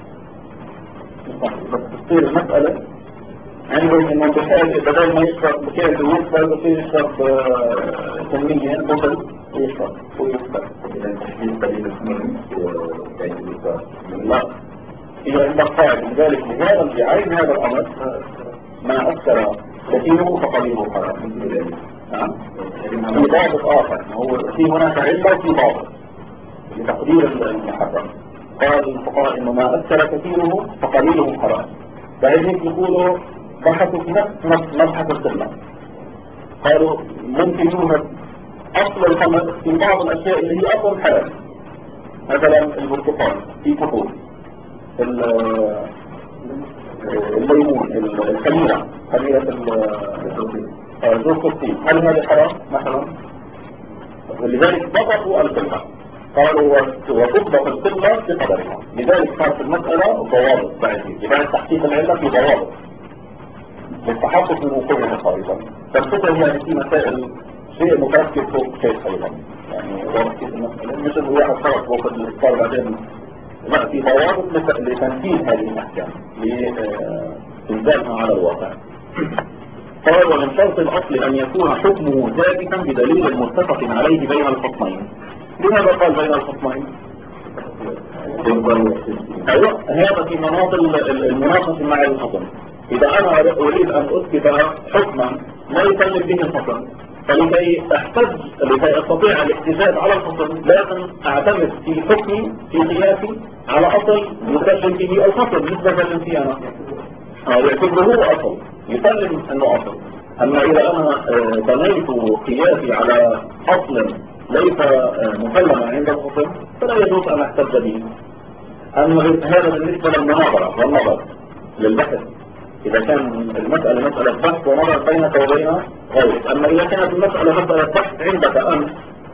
Speaker 1: بس تصير المسألة عندهم إنه بحال بدل ما يشرب بكيل ويشرب بصير يشرب كمية بطل ويشرب ويشرب.
Speaker 3: إذا تحديد قليل الخمر
Speaker 1: لا، إذا عندك قاعدة لذلك لعين هذا الأمر ما أكثر كثيره فقليله حرام. نعم. في ضابط آخر، هو في هناك علة وفي ضابط لتقدير المحرم. قال الفقهاء إنه ما أكثر كثيره فقليله حرام. فهذه يقولوا بحثوا في نفس مبحث القلة، قالوا ممكن يوجد أصل الخمر في بعض الأشياء اللي هي أصل حلال، مثلا البرتقال في كحول، الليمون، الخميرة، خميرة الزوكوتين، هل هذا حرام مثلا؟ ولذلك ضبطوا القلة، قالوا وضبط القلة بقدرها. لذلك صارت المسألة ضوابط بعد تحقيق العلة في ضوابط للتحقق من وقوعها أيضا. فالفكرة يعني في مسائل شيء متركب فوق شيء أيضا، يعني ضابط في المسألة مش إنه واحد خلص فوق الإصدار بعدين، لا، في ضوابط لتنفيذ هذه الأحكام لإنزالها على الواقع. قال ومن شرط الأصل أن يكون حكمه ثابتا بدليل متفق عليه بين الخصمين. لماذا قال بين الخصمين؟ أيوة، هذا في مناط المناقشة مع الخصم. إذا أنا أريد أن أثبت حكما لا يكلم به الخصم، فلكي أستطيع الاحتجاج على الخصم لازم أعتمد في حكمي في قياسي على أصل يسلم به الخصم، مش بسلم فيه أنا. يعتبره هو أصل، يسلم أنه أصل. أما إذا أنا بنيت قياسي على أصل ليس مسلما عند الخصم فلا يجوز أن أحتج به. أما هذا بالنسبة للمناظرة والنظر للبحث، إذا كان المسألة مسألة بحث ونظر بينك وبين غيرك. أما إذا كانت المسألة مسألة بحث عندك أنت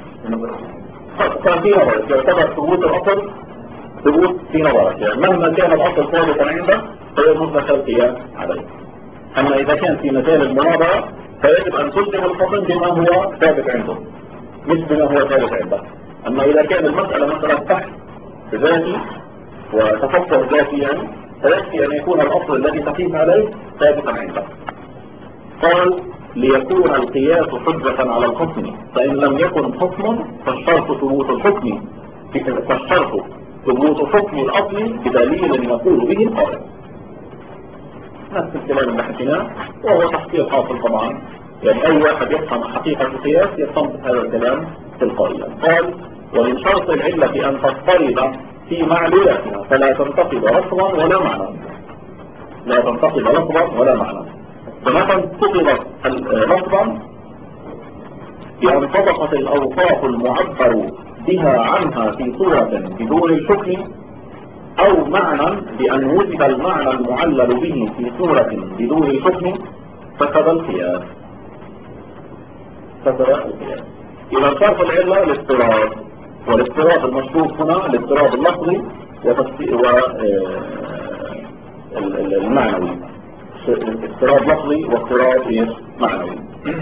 Speaker 1: ففي نظرك يعتبر ثبوت الأصل ثبوت في نظرك، يعني مهما كان الأصل ثابتا عندك فيجوز لك القياس عليه. أما إذا كان في مجال المناظرة فيجب أن تلزم الخصم بما هو ثابت عنده مش بما هو ثابت عندك. أما إذا كان المسألة مسألة بحث ذاتي وتفكر ذاتي يعني فيكفي أن يكون الأصل الذي تقيس عليه ثابتا عندك. قال ليكون القياس حجة على الخصم، فإن لم يكن خصم فالشرط ثبوت الحكم الأصل بدليل يقول به القائل. نفس الكلام اللي حكيناه وهو تحقيق حاصل طبعا، يعني أي واحد يفهم حقيقة القياس يستنبط هذا الكلام تلقائيا. قال ومن شرط العلة أن تضطرد في معلولاتها فلا تنتقد لفظا ولا معنى. لا تنتقد لفظا ولا معنى. فمتى انتقدت لفظا بأن طبقت الأوصاف المعبر بها عنها في صورة بدون الحكم أو معنى بأن وجد المعنى المعلل به في صورة بدون الحكم فسد القياس. إذا صرف العلة الاضطراب، والاضطراب المشروط هنا الاضطراب اللفظي والمعنوي. اضطراب لفظي واضطراب معنوي.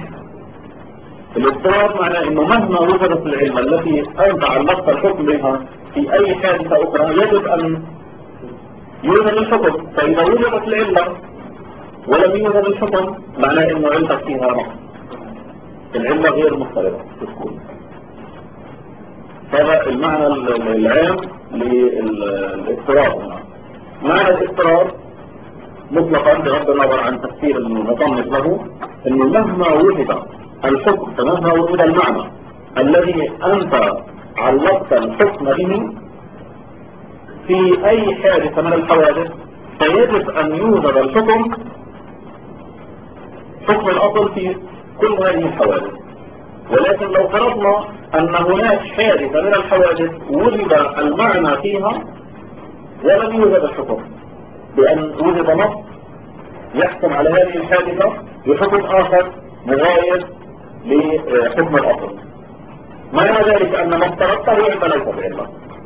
Speaker 1: الاضطراب معناه انه مهما وجدت العلة التي انت علقت الحكم بها في اي حادثة اخرى يجب ان يوجد الحكم، فاذا وجدت العلة ولم يوجد الحكم معناه انه علتك فيها نقص، العلة غير مضطربة تكون. هذا المعنى العام للاضطراب هنا. معنى الاضطراب مطلقا بغض النظر عن تفسير المصنف له انه مهما وجد الحكم فمهما وجد المعنى الذي انت علقت الحكم به في اي حادثة من الحوادث فيجب ان يوجد الحكم حكم الاصل في كل هذه الحوادث. ولكن لو فرضنا ان هناك حادثة من الحوادث وجد المعنى فيها ولم يوجد الحكم، بأن وجد نص يحكم على هذه الحادثة بحكم آخر مغاير لحكم الأصل، معنى ذلك أن ما افترضته علم ليس بعلة.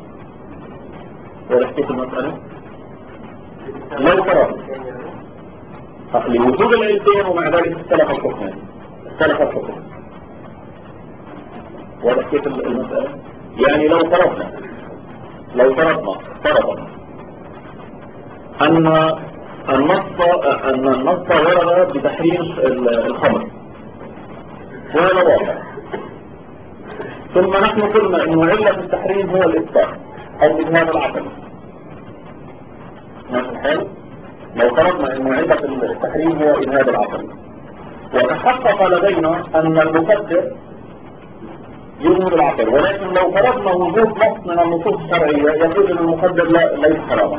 Speaker 1: ولكن المسألة لو فرضنا لوجود العلتين ومع ذلك اختلف الحكم. ولكن المسألة يعني لو فرضنا أن النص ورد بتحريم الخمر وهذا واضح، ثم نحن قلنا إنه علة التحريم هو الإسكار أو إذهاب العقل. لو فرضنا إنه علة التحريم هو إذهاب العقل وتحقق لدينا أن المخدر يذهب العقل، ولكن لو فرضنا وجود نص من النصوص الشرعية يقول أن المخدر ليس حراما،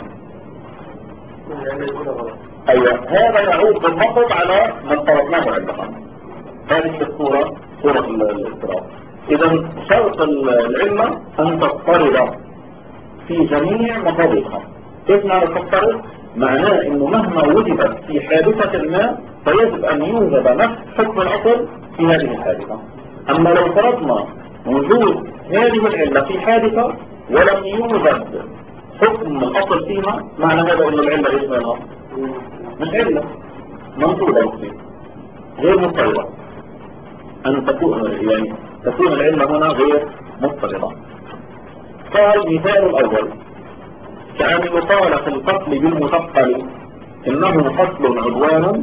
Speaker 1: أيوة هذا يعود بالنقض على ما افترضناه عندنا. هذه الصورة صورة الاضطراب. إذا شرط العلة أن تضطرد في جميع مصادرها. كيف معنى تضطرد؟ معناه أنه مهما وجدت في حادثة ما فيجب أن يوجد نفس حكم الأصل في هذه الحادثة. أما لو فرضنا وجود هذه العلة في حادثة ولم يوجد حكم الأصل فيها معنى هذا أن العلة إيش بينها؟ مش علة، منقولة غير مضطردة. أن تكون العلة هنا غير مضطردة. قال مثال الأول كأن يقال في القتل بالمثقل إنه قتل عدوان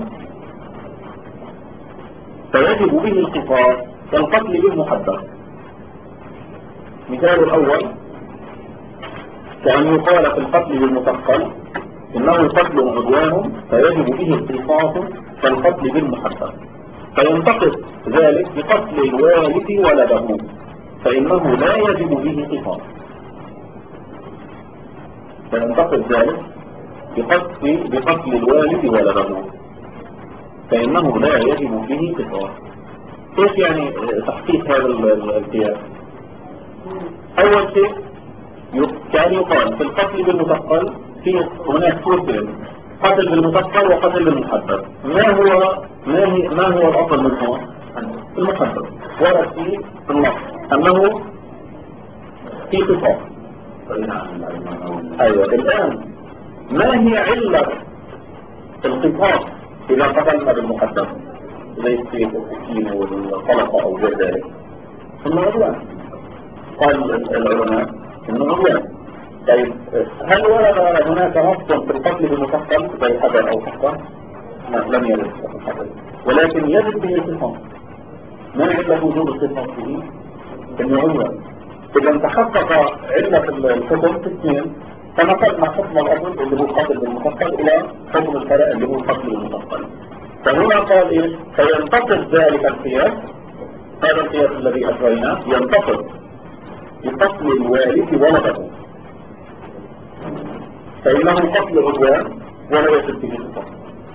Speaker 1: فيجب به القصاص كالقتل بالمحدد. مثال الأول كأن يقال في القتل بالمثقل إنه قتل عدوان فيجب به القصاص كالقتل بالمحدد، فينتقد ذلك بقتل الوالد ولده فإنه لا يجب به قصاص. فينتقد ذلك بقتل الوالد ولده فإنه لا يجب به قصاص. كيف يعني تحقيق هذا القياس؟ أول شيء كان يقال في القتل بالمثقل في هناك صورتين، قتل بالمثقل وقتل بالمحدد. ما هو الأصل منه؟ المحدد. ورد في النص أنه في قصاص. أيوة الآن ما هي علة القصاص إذا قتلنا بالمحدد زي السيف والسكين والطلقة أو غير ذلك؟ ثم عدوان. قال العلماء إنه عدوان. طيب هل ورد هناك نص في القتل بالمثقل زي حجر أو حجر؟ لم يرد في القتل، ولكن يجب به القصاص. ما علة وجود القصاص به؟ إنه عدوان. إذا تحقق علة الحكم في اثنين، فنقلنا حكم الأصل اللي هو القتل بالمثقل إلى حكم الفرع اللي هو القتل بالمثقل. فهنا قال إيه؟ فينتقد ذلك القياس، هذا القياس الذي أجريناه ينتقد بقتل الوالد ولده فإنه قتل عدوان ولا يجب به القصاص.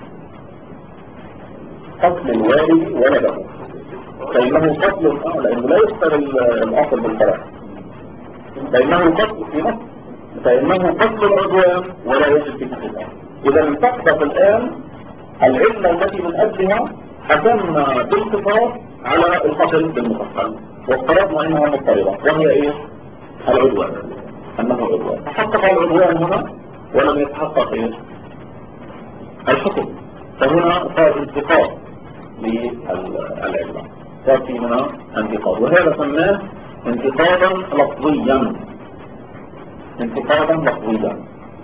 Speaker 1: قتل الوالد ولده فإنه قتل لأنه لا يقتل الأصل بالفرع، فإنه قتل في نص فإنه قتل العدوان ولا يجب في تحقيقها. إذا سقطت الآن العلة التي من أجلها حكمنا بالقصاص على القتل بالمفصل، وافترضنا أنها مضطربة، وهي إيه؟ العدوان، أنه عدوان. تحقق العدوان هنا ولم يتحقق إيه؟ الحكم، فهنا صار انتقاض للعلة، صار في هنا انتقاض، وهذا سماه انتقاضا لفظيا. انتقاضا لفظيا.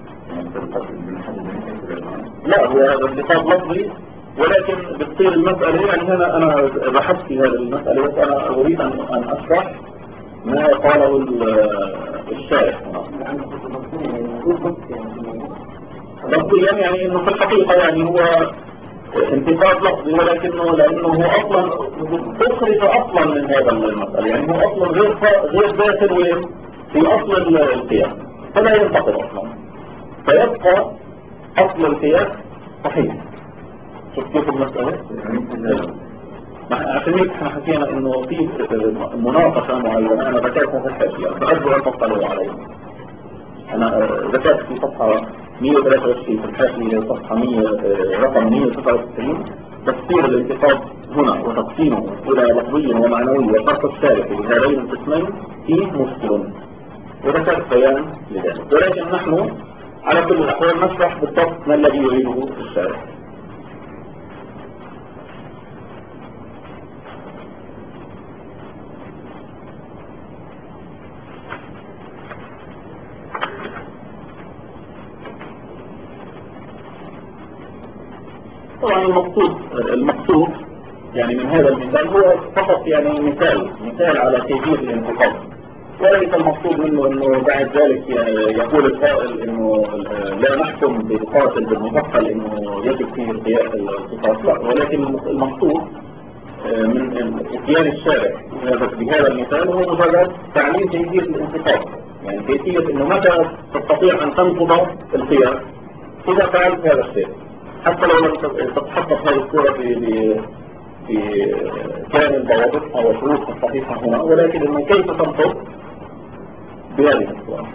Speaker 1: لا، هو هذا انتقاض لفظي، ولكن بتصير المسألة يعني أنا بحثت في هذه المسألة، بس أنا أريد أن أشرح ما قاله الشارع هنا. لفظيا يعني إنه في الحقيقة يعني هو انتقاد لفظي، ولكنه لأنه هو أصلا أخرج أصلا من هذا المسألة، يعني هو أصلا غير داخل وين في أصل القياس، فلا ينتقد أصلا، فيبقى أصل القياس صحيح. شوف كيف المسألة؟ عشان هيك احنا حكينا إنه في مناقشة معينة أنا ذكرتها في الحاشية، فأرجو أن تطلعوا عليها. أنا ذكرت في صفحة 123 في الحاشية، صفحة 100 رقم 199، تفسير الانتقاد هنا وتقسيمه إلى لفظي ومعنوي وشرط الشارع بهذين القسمين فيه مشكل، وذكرت بيان لذلك، ولكن نحن على كل الأحوال نشرح بالضبط ما الذي يريده الشارع. طبعا المقصود يعني من هذا المثال هو فقط يعني مثال على كيفية الانتقاد، وليس المقصود منه انه بعد ذلك يقول القائل انه لا نحكم بالقاتل بالمفصل انه يجب فيه القياس القصاص، لا، ولكن المقصود من اتيان الشارع بهذا المثال هو مجرد تعليم كيفية الانتقاد، يعني كيفية انه متى تستطيع ان تنقض القياس اذا فعلت هذا الشيء، حتى لو لم تتحقق هذه الصورة في كامل ضوابطها وشروطها الصحيحة هنا، ولكن انه كيف تنقض بهذه الصورة.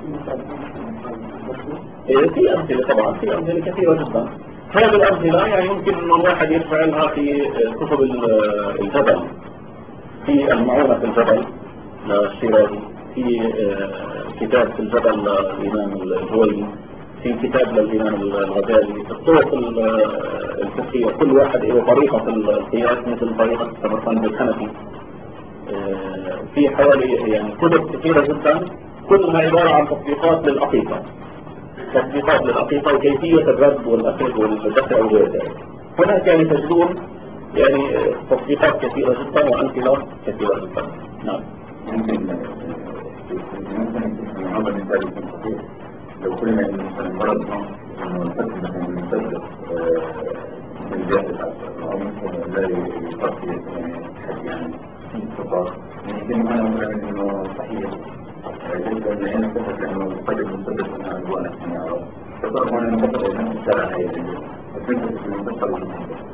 Speaker 1: في أمثلة، طبعا في أمثلة كثيرة جدا. هذه الأمثلة يعني يمكن أن الواحد يفعلها في كتب الجبل، في المعونة في الجبل للشيرازي، في كتاب في الجبل للإمام الجويني، في كتاب للإمام الغزالي. الطرق الفقهية كل واحد له طريقة في القياس، مثل طريقة السمرقندي الحنفي. في حوالي يعني كتب كثيرة جدا كلها عبارة عن تطبيقات للأقيقة، وكيفية الرد والأخذ والدفع وغير ذلك. هناك يعني تجدون يعني تطبيقات كثيرة جدا وأمثلة كثيرة جدا. نعم.
Speaker 3: ممكن هذا المثال يكون صحيح لو قلنا ان مثلا مرض انه الفتح مثلا من الفتح الجاهز او مثلا لا يغطي حد يعني الخطأ، يمكن هنا مثلا انه صحيح جدا لان الفتح لانه قد المسبب انها الوانة يعني على فطبعا هنا نفضل ان الشارع هي الفتح في المنتصر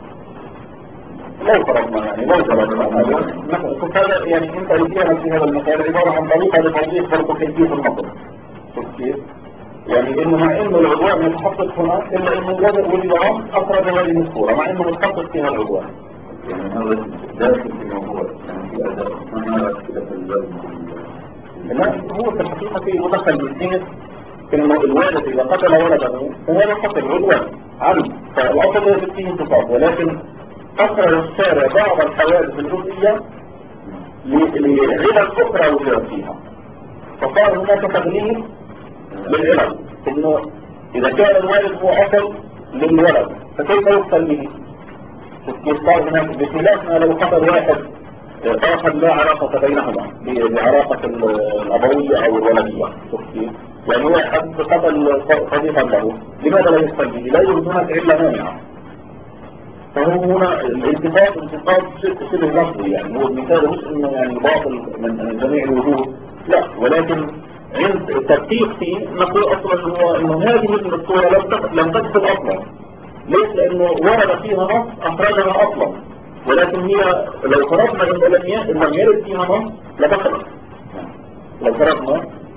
Speaker 1: لو فرضنا هذا يعني انت يجينا في هذا المثال عبارة عن طريقة لتوضيح برضو كيفية النقل. كيف؟ يعني انه مع انه العدوان متحقق هنا الا انه وجد نص اخرج هذه الصورة مع انه متحقق فيها العدوان.
Speaker 3: يعني هذا داخل في الموضوع يعني في اداء ما نعرف كده في الوزن.
Speaker 1: لا، هو في الحقيقة مدخل من حيث انه الوالد اذا قتل ولده هو قتل عدوان عمد، فالاصل يجب فيه انتصاب، ولكن أخرج الشارع بعض الحوادث الجزئية لعلل أخرى وجدت فيها، فصار هناك تغليب للعلل، إنه إذا كان الوالد هو أصل للولد فكيف يقتل به؟ كيف صار هناك بخلاف ما لو قتل واحد آخر لا علاقة بينهما بعلاقة الأبوية أو الولدية. يعني واحد قتل صديقا له، لماذا لا يقتل به؟ لا يوجد هناك علة مانعة. فهو هنا انتقاد شبه لفظي، يعني هو المثال مش انه يعني باطل من جميع الوجوه، لا، ولكن عند التدقيق فيه نقول اصلا هو انه هذه الصورة لم تدخل اصلا، ليس لانه ورد فيها نص اخرجها اصلا، ولكن هي لو فرضنا انه لم يرد فيها نص لدخلت. لو فرضنا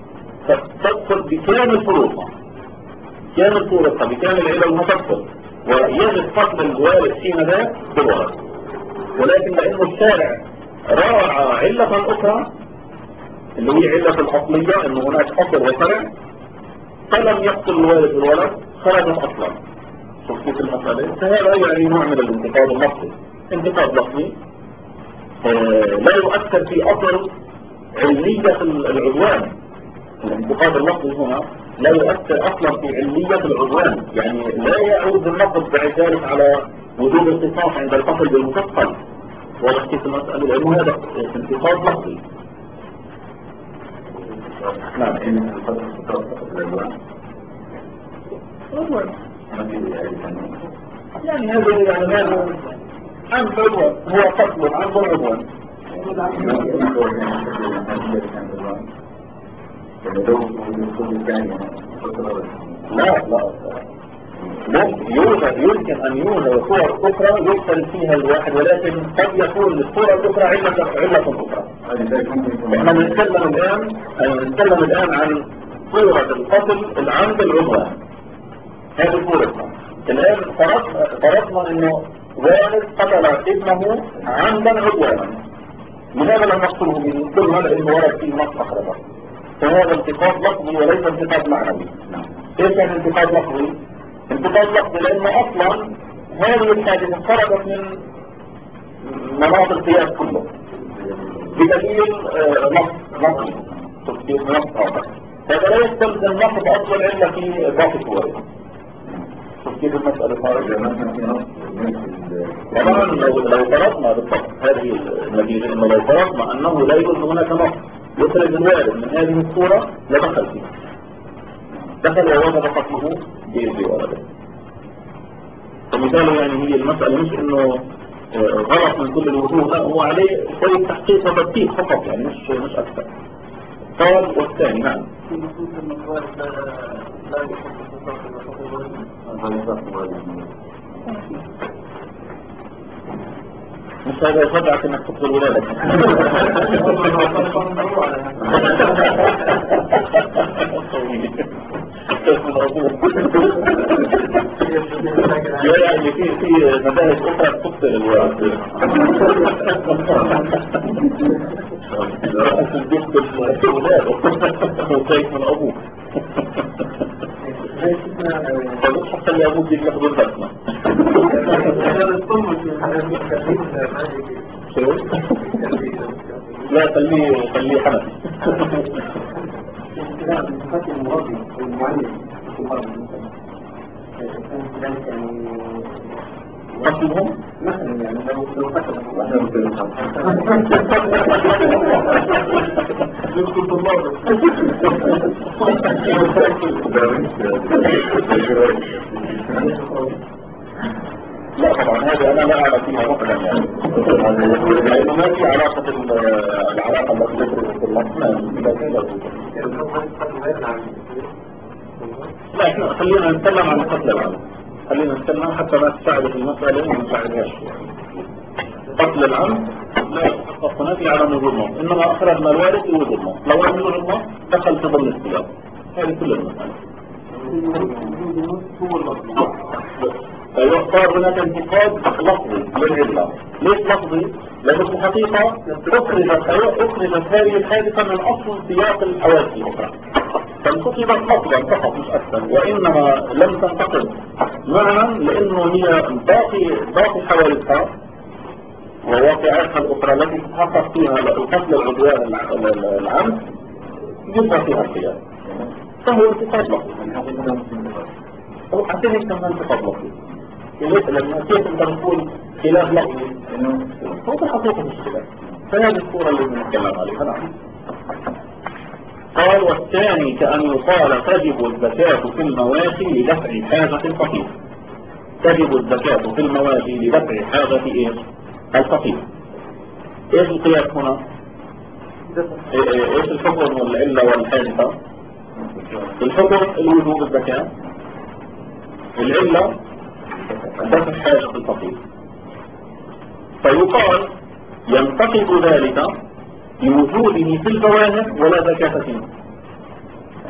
Speaker 1: تدخل بكامل فروضها بكامل علمها تدخل، ويجب قتل الوالد حين ذا بالولد. ولكن لأنه الشارع راعى علة أخرى اللي هي علة الأصلية، أنه هناك أصل وفرع، فلم يقتل الوالد بالولد، خرجت أصلا. شوف كيف المسألة؟ فهذا يعني نوع من الانتقاد اللفظي. انتقاد لفظي لا يؤثر في أثر علمية العدوان. الانتقاد اللفظي هنا لا يؤثر أصلا في علمية العدوان، يعني لا يعود النقد بعد ذلك على وجود القصاص عند القتل بالمثقل. واضح كيف المسألة؟ لأنه هذا انتقاد لفظي. نعم. يعني هذا يعني هذا عن عدوان، هو قتل عن عدوان. لا يمكن أن يوجد صور أخرى يقتل فيها الواحد، ولكن قد يكون للصورة الأخرى علة أخرى. احنا نتكلم الآن عن صورة القتل العمد العدوان. هذه صورتنا الآن. فرضنا أنه والد قتل ابنه عمدا عدوانا، لماذا لم نقتله به؟ كل هذا إنه ورد فيه نص أخرى. فهذا انتقاد لفظي وليس انتقاد معنوي. ايش يعني انتقاد لفظي؟ انتقاد لفظي لأنه أصلا هذه الحادثة خرجت من مناط القياس كله بدليل نص آخر. هذا لا يستلزم نقد أصل العلة في باقي الصور. شوف كيف المسألة خارجة طبعا لو فرضنا بالضبط هذه النتيجة، انه لو فرضنا انه لا يوجد هناك نص يخرج الوالد من هذه الصورة لدخل فيها، دخل ووجد قتله بيد ولده. فمثاله يعني هي المسألة مش انه غلط من كل الوجوه، لا، هو عليه شوية تحقيق وتدقيق فقط، يعني مش اكثر. قال والثاني نعم. مش هذا يشجعك انك تقتل ولادك. لا يعني في مذاهب اخرى تقتل الولد. تقتل الولاد وكيف من ابوه. فبس حتى اللي ابوه يجي ياخذ البسمة. لا خليه حنفي. قتلهم مثلا يعني لو قتلهم واحنا لا طبعا هذا انا لا اعرف فيها مثلا يعني لانه ما في علاقة العلاقة التي تدرس في لا احنا خلينا نتكلم عن قتل العمد. خلينا نتكلم حتى ما تساعد في المسألة وما نساعدهاش. قتل العمد لا يتحقق هناك على وجود نص، انما اخرجنا الوارث لوجود نص، لو لم يوجد نص دخل في ضمن السياق. هذه كل المسألة. فيختار هناك انتقاد لفظي للعلة. ليش لفظي؟ لأنه في الحقيقة أخرجت هذه الحادثة من أصل سياق الحوادث الأخرى، فانتقدت لفظا فقط مش أكثر، وإنما لم تنتقد معنى لأنه هي باقي حوادثها وواقعاتها الأخرى التي تتحقق فيها القتل العدوان العمد يبقى فيها الخلاف، فهو انتقاد لفظي. هو حتى يسمى انتقاد لفظي. لما كيف انت بتقول خلاف لفظي انه هو بحقيقة الخلاف. فهذه الصورة اللي بنتكلم عليها. نعم. قال والثاني كأن يقال تجب الزكاة في المواشي لدفع حاجة الفقير. تجب الزكاة في المواشي لدفع حاجة ايش؟ الفقير. ايش القياس هنا؟ ايش الحكم والعلة والحادثة؟ الحكم الوجوب الزكاة، العلة دفع حاجة الفقير. فيقال ينتقد ذلك لوجوده في الظواهر ولا زكاة فيه.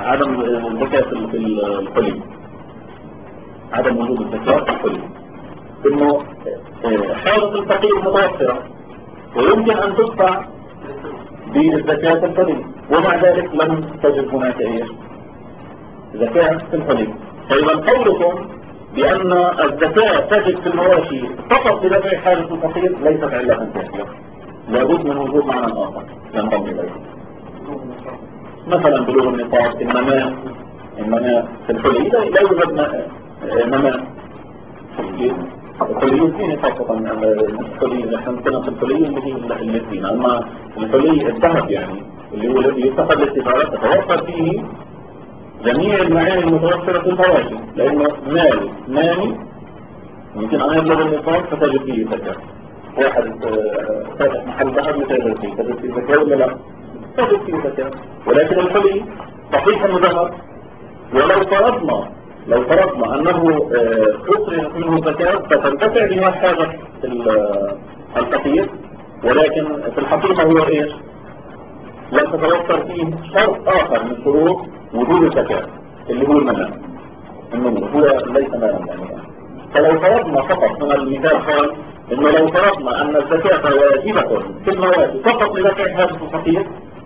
Speaker 1: عدم الذكاء في الحلي، عدم وجود الذكاء في الحلي، انه حالة الفقير متوفرة ويمكن ان تدفع بالذكاء في الحلي، ومع ذلك لم تجد هناك ايش؟ ذكاء في الحلي. فاذا قولكم بان الذكاء تجد في المواشي فقط لدفع حالة الفقير ليست علة كافية، لابد من وجود معنى اخر ينضم اليه، مثلا بلوغ النطاق، المنام في الحلي لا يوجد منام. الحلي الديني فقط، الحلي نحن نتكلم في الحلي اللي هي الاثنين، اما الحلي الذهب يعني اللي هو الذي يتخذ للتجارة تتوفر فيه جميع المعاني المتوفرة في الفواشي، لانه مال نامي يمكن ان يبلغ النطاق فتجد فيه زكاة. واحد فاتح محل ذهب يتاجر فيه، تجد فيه زكاة ولا لا؟ تجد فيه زكاة. ولكن الحلي صحيح انه ذهب، لو فرضنا انه اخرج منه الزكاة فتنتفع بها حاجة الفقير، ولكن في الحقيقة هو ايش؟ لم تتوفر فيه شرط اخر من شروط وجود الزكاة اللي هو المنام، انه هو ليس مالا يعني. فلو فرضنا فقط من المثال قال انه لو فرضنا ان الزكاة واجبة في المواشي فقط لدفع حاجة الفقير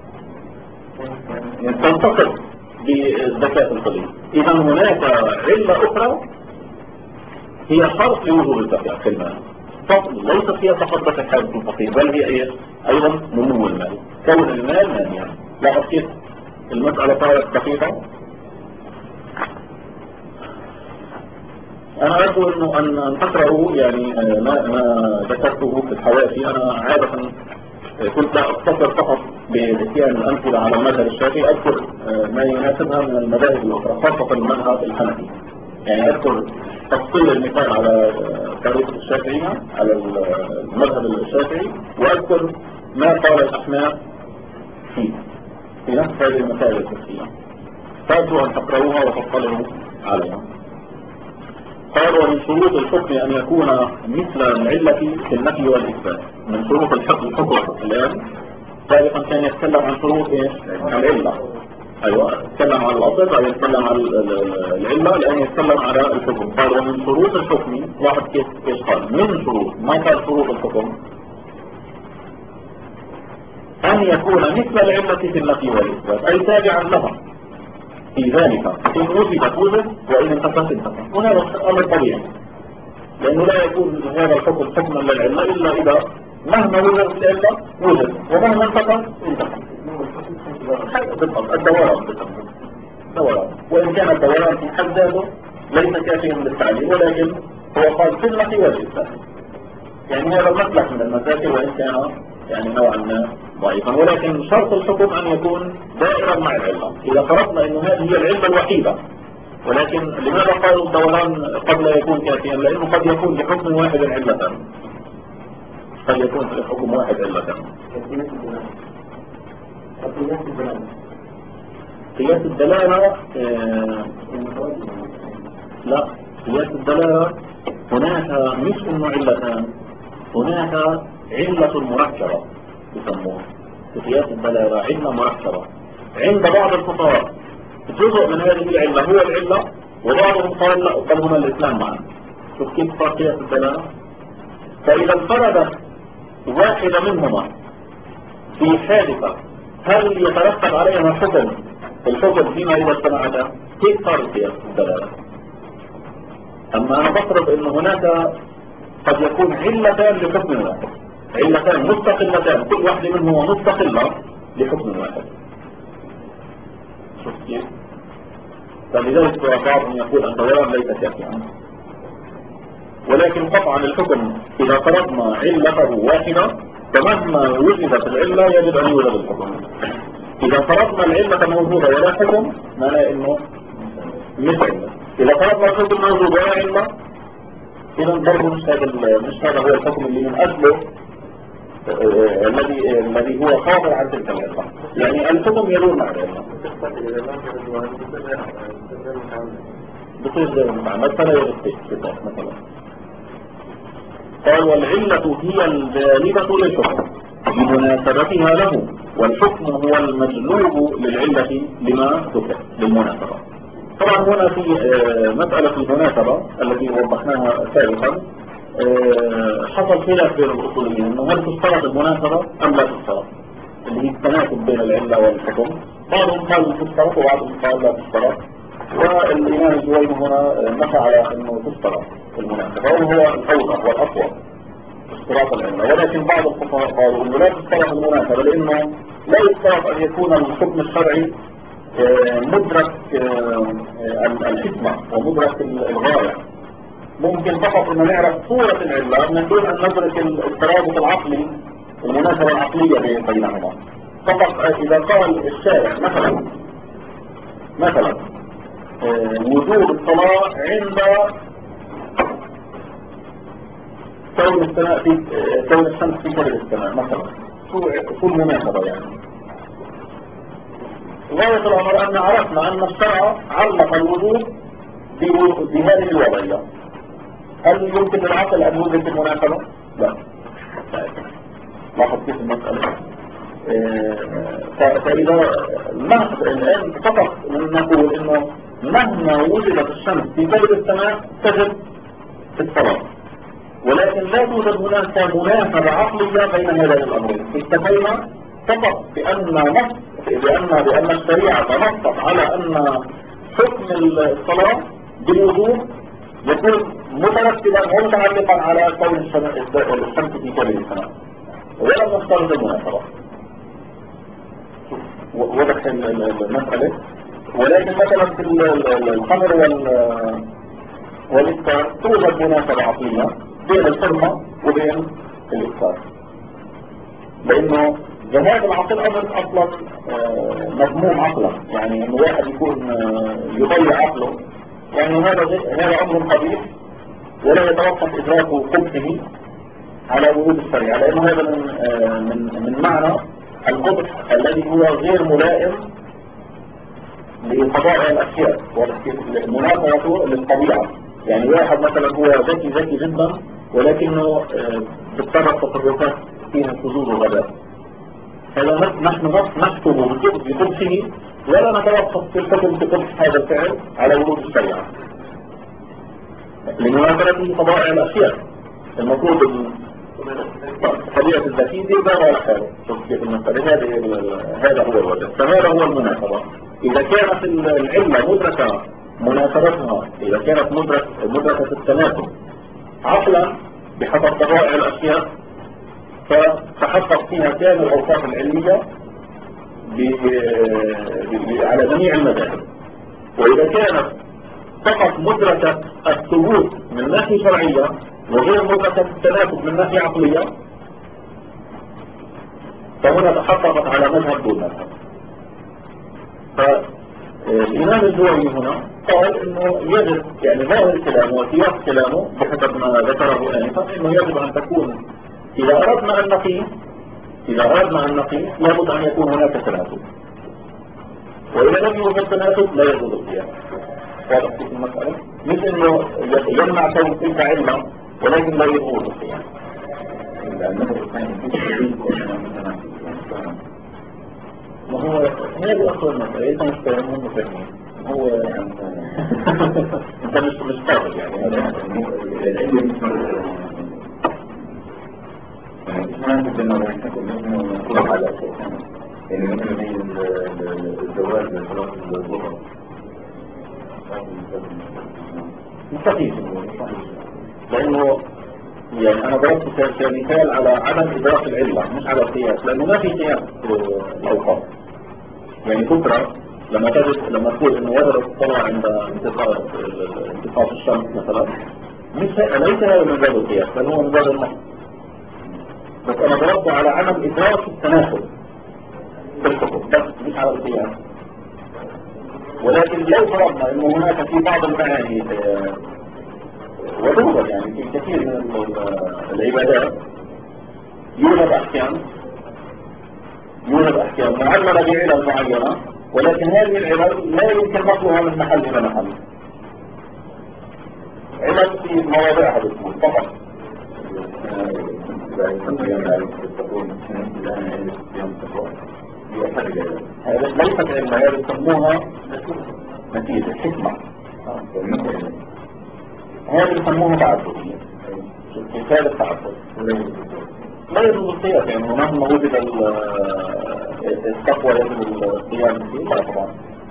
Speaker 1: تنتقل بالزكاة الحلي، اذا هناك علة اخرى هي شرط لوجود الزكاة في المال، ليست هي فقط دفع حاجة الفقير، بل هي ايه؟ ايضا نمو المال، كون المال ناميا. لاحظ كيف المسألة صارت دقيقة. انا ارجو انه ان تقرأوا يعني ما ذكرته في الحواشي. انا عادة كنت اقتصر فقط باتيان الامثله على المذهب الشافعي، اذكر ما يناسبها من المذاهب الاخرى خاصه المذهب الحنفي، يعني اذكر تفصيل المثال على طريقه الشافعيه على المذهب الشافعي، واذكر ما قال الاحناف في نفس هذه المسائل الفقهيه، فارجو ان تقرأوها وتطلعوا عليها. قال ومن شروط الحكم أن يكون مثل العلة في النفي والإثبات. من شروط الحكم الآن سابقا كان يتكلم عن شروط العلة، أيوة يتكلم عن الأصل أو يتكلم عن العلة، الآن يتكلم على الحكم. قال ومن شروط الحكم، لاحظ كيف قال من شروط، ما قال شروط الحكم، أن يكون مثل العلة في النفي والإثبات، أي تابعا لها في ذلك، إن وجدت وجد وإن انتفت انتفت، وهذا أمر طبيعي، لأنه لا يكون هذا الحكم حكما للعلة إلا إذا مهما وجدت العلة وجد ومهما انتفت انتفت. بالضبط الدوران، وإن كان الدوران في حد ذاته ليس كافيا للتعليم، ولكن هو قال في النفي والإثبات، يعني هذا المسلك من المساكل وإن كان يعني نوعا ما ضعيفا، ولكن شرط الحكم أن يكون دائرا مع العلة. إذا فرضنا أن هذه هي العلة الوحيدة، ولكن لماذا قالوا الدوران قد لا يكون كافيا؟ لأنه قد يكون لحكم واحد علة، قد يكون لحكم واحد علة. قياس الدلالة لا، قياس الدلالة هناك مش انه علتان، هناك علة مركبة يسموها في قياس الدلالة، علة مركبة. عند بعض الفقهاء جزء من هذه العلة هو العلة، وبعضهم قال لا بل هما الاثنان معا. شوف كيف صار قياس الدلالة. فإذا انفردت واحدة منهما في حادثة هل يترتب عليها حكم الحكم فيما إذا اجتمعتا؟ كيف صار قياس الدلالة؟ أما أنا بفرض أن هناك قد يكون علتان لحكم واحد، علتان مستقلتان، كل واحدة منهما مستقلة لحكم واحد. شوف كيف؟ فلذلك بعضهم يقول الدوران ليس كافيا، ولكن قطعا الحكم إذا فرضنا علته واحدة فمهما وجدت العلة يجب أن يوجد الحكم. إذا فرضنا العلة موجودة ولا حكم معناه إنه مش علة. إذا فرضنا الحكم موجود ولا علة إذا برضه مش هذا هو الحكم اللي من أجله الذي هو خاطر عن تلك العلة، يعني الحكم يدور مع العلة. بصير زي المعنى فلا يجب تكتب مثلا. قال والعلة هي الجانبة للحكم، بمناسبتها له، والحكم هو المجلوب للعلة لما ذكر بالمناسبة. طبعا هنا في مسألة المناسبة التي وضحناها سابقا حصل خلاف بين الأصوليين أنه هل تشترط المناسبة أم لا تشترط، اللي هي التناسب بين العلة والحكم. بعضهم قال تشترط وبعضهم قال لا تشترط، والإمام الجويني هنا نص على أنه تشترط المناسبة، وهو الأوضح والأقوى اشتراط العلة. ولكن بعض الفقهاء قالوا أنه لا تشترط المناسبة، لأنه لا يشترط أن يكون الحكم الشرعي مدرك الحكمة ومدرك الغاية. ممكن فقط أن نعرف صورة العلة من دون أن ندرك الترابط العقلي، المناسبة العقلية بينهما. فقط إذا قال الشارع مثلا وجوب الصلاة عند كون الشمس في كبد السماء مثلا، شو المناسبة يعني؟ غاية الأمر أن عرفنا أن الشرع علق الوجوب بهذه الوضعية. هل يمكن للعقل أن يوجد المناسبة؟ لا. لاحظ كيف المسألة. فإذا الآن فقط نقول إنه مهما وجدت الشمس في كبد السماء تجب الصلاة، ولكن لا توجد هناك مناسبة عقلية بين هذين الأمرين. اكتفينا فقط بأن الشريعة نصت على أن حكم الصلاة بالوجوب يكون مترتبا ومتعلقا على كون الشمس في كبد السماء، ولم نفترض المناسبة. وضح المسألة. ولكن مثلا في الخمر والإسكار توجد مناسبة عقلية بين الحرمة وبين الإسكار، لأنه ذهاب العقل أمر أصلا مضمون عقلا، يعني أنه واحد يكون يضيع عقله، يعني هذا أمر قبيح ولا يتوقف إدراك قبحه على ورود الشريعة، لأنه هذا من معنى القبح الذي هو غير ملائم لقضاء الأشياء ومناسبته للطبيعة. يعني واحد مثلا هو ذكي جدا ولكنه تتصرف تصرفات فيها شذوذ وغباء، هذا نحن نحكم بقبحه ولا نتوقف في الحكم بقبح هذا الفعل على ورود الشريعة لمناسبته طبائع الأشياء. المفروض طبيعة الذكي دي بقى على حاله. شوف كيف المسألة هذا هو الوجه. فهذا هو المناسبة. إذا كانت العلة مدركة مناسبتها، إذا كانت مدركة التناسب عقلا بحسب طبائع الأشياء، فتحقق فيها كامل الأوصاف العلمية على جميع المذاهب. وإذا كانت فقط مدركة الثبوت من ناحية شرعية وغير مدركة التناسب من ناحية عقلية، فهنا تحققت على مذهب دون مذهب. فالإمام الجويني هنا قال إنه يجب، يعني ظاهر كلامه وسياق كلامه بحسب ما ذكره آنفا، إنه يجب أن تكون إذا أردنا أن نقيم لابد أن يكون هناك تناسب، وإذا لم يوجد تناسب لا يجوز القياس. واضح في المسألة؟ مش إنه يمنع كون تلك علة ولكن لا يجوز القياس. ما هو هذه أصل المسألة. أنت مش فاهم هم فاهمين. هو أنت مش قابل يعني هذا العلم ما تبدأ أن تكون نقول على يعني مثل الزواج خلاص الظهر مستحيل، لأنه يعني أنا ضربت كمثال على عدم إدراك العلة مش على القياس، لأنه ما في قياس الأوقات. يعني بكرة لما تقول إنه وجبت الصلاة عند انتصاف الشمس مثلا، ليس هذا من باب القياس بل هو من باب النص، بس أنا ضربت على عدم إدراك التناسب في الحكم بس مش على القياس. ولكن لو فرضنا إنه هناك في بعض المعاني وضوبا يعني في كثير من العبادات يوجد أحكام معلمة بعلل معينة، ولكن هذه العلل لا يمكن نقلها من محل إلى محل. علل في مواضعها بتكون فقط هذا ليست علم، هذا يسموها نتيجة حكمة. هذا يسموها تعبدية، مثال التعبد. لا يجوز القياس، يعني مهما وجد التقوى يجب القيام به، لا طبعا.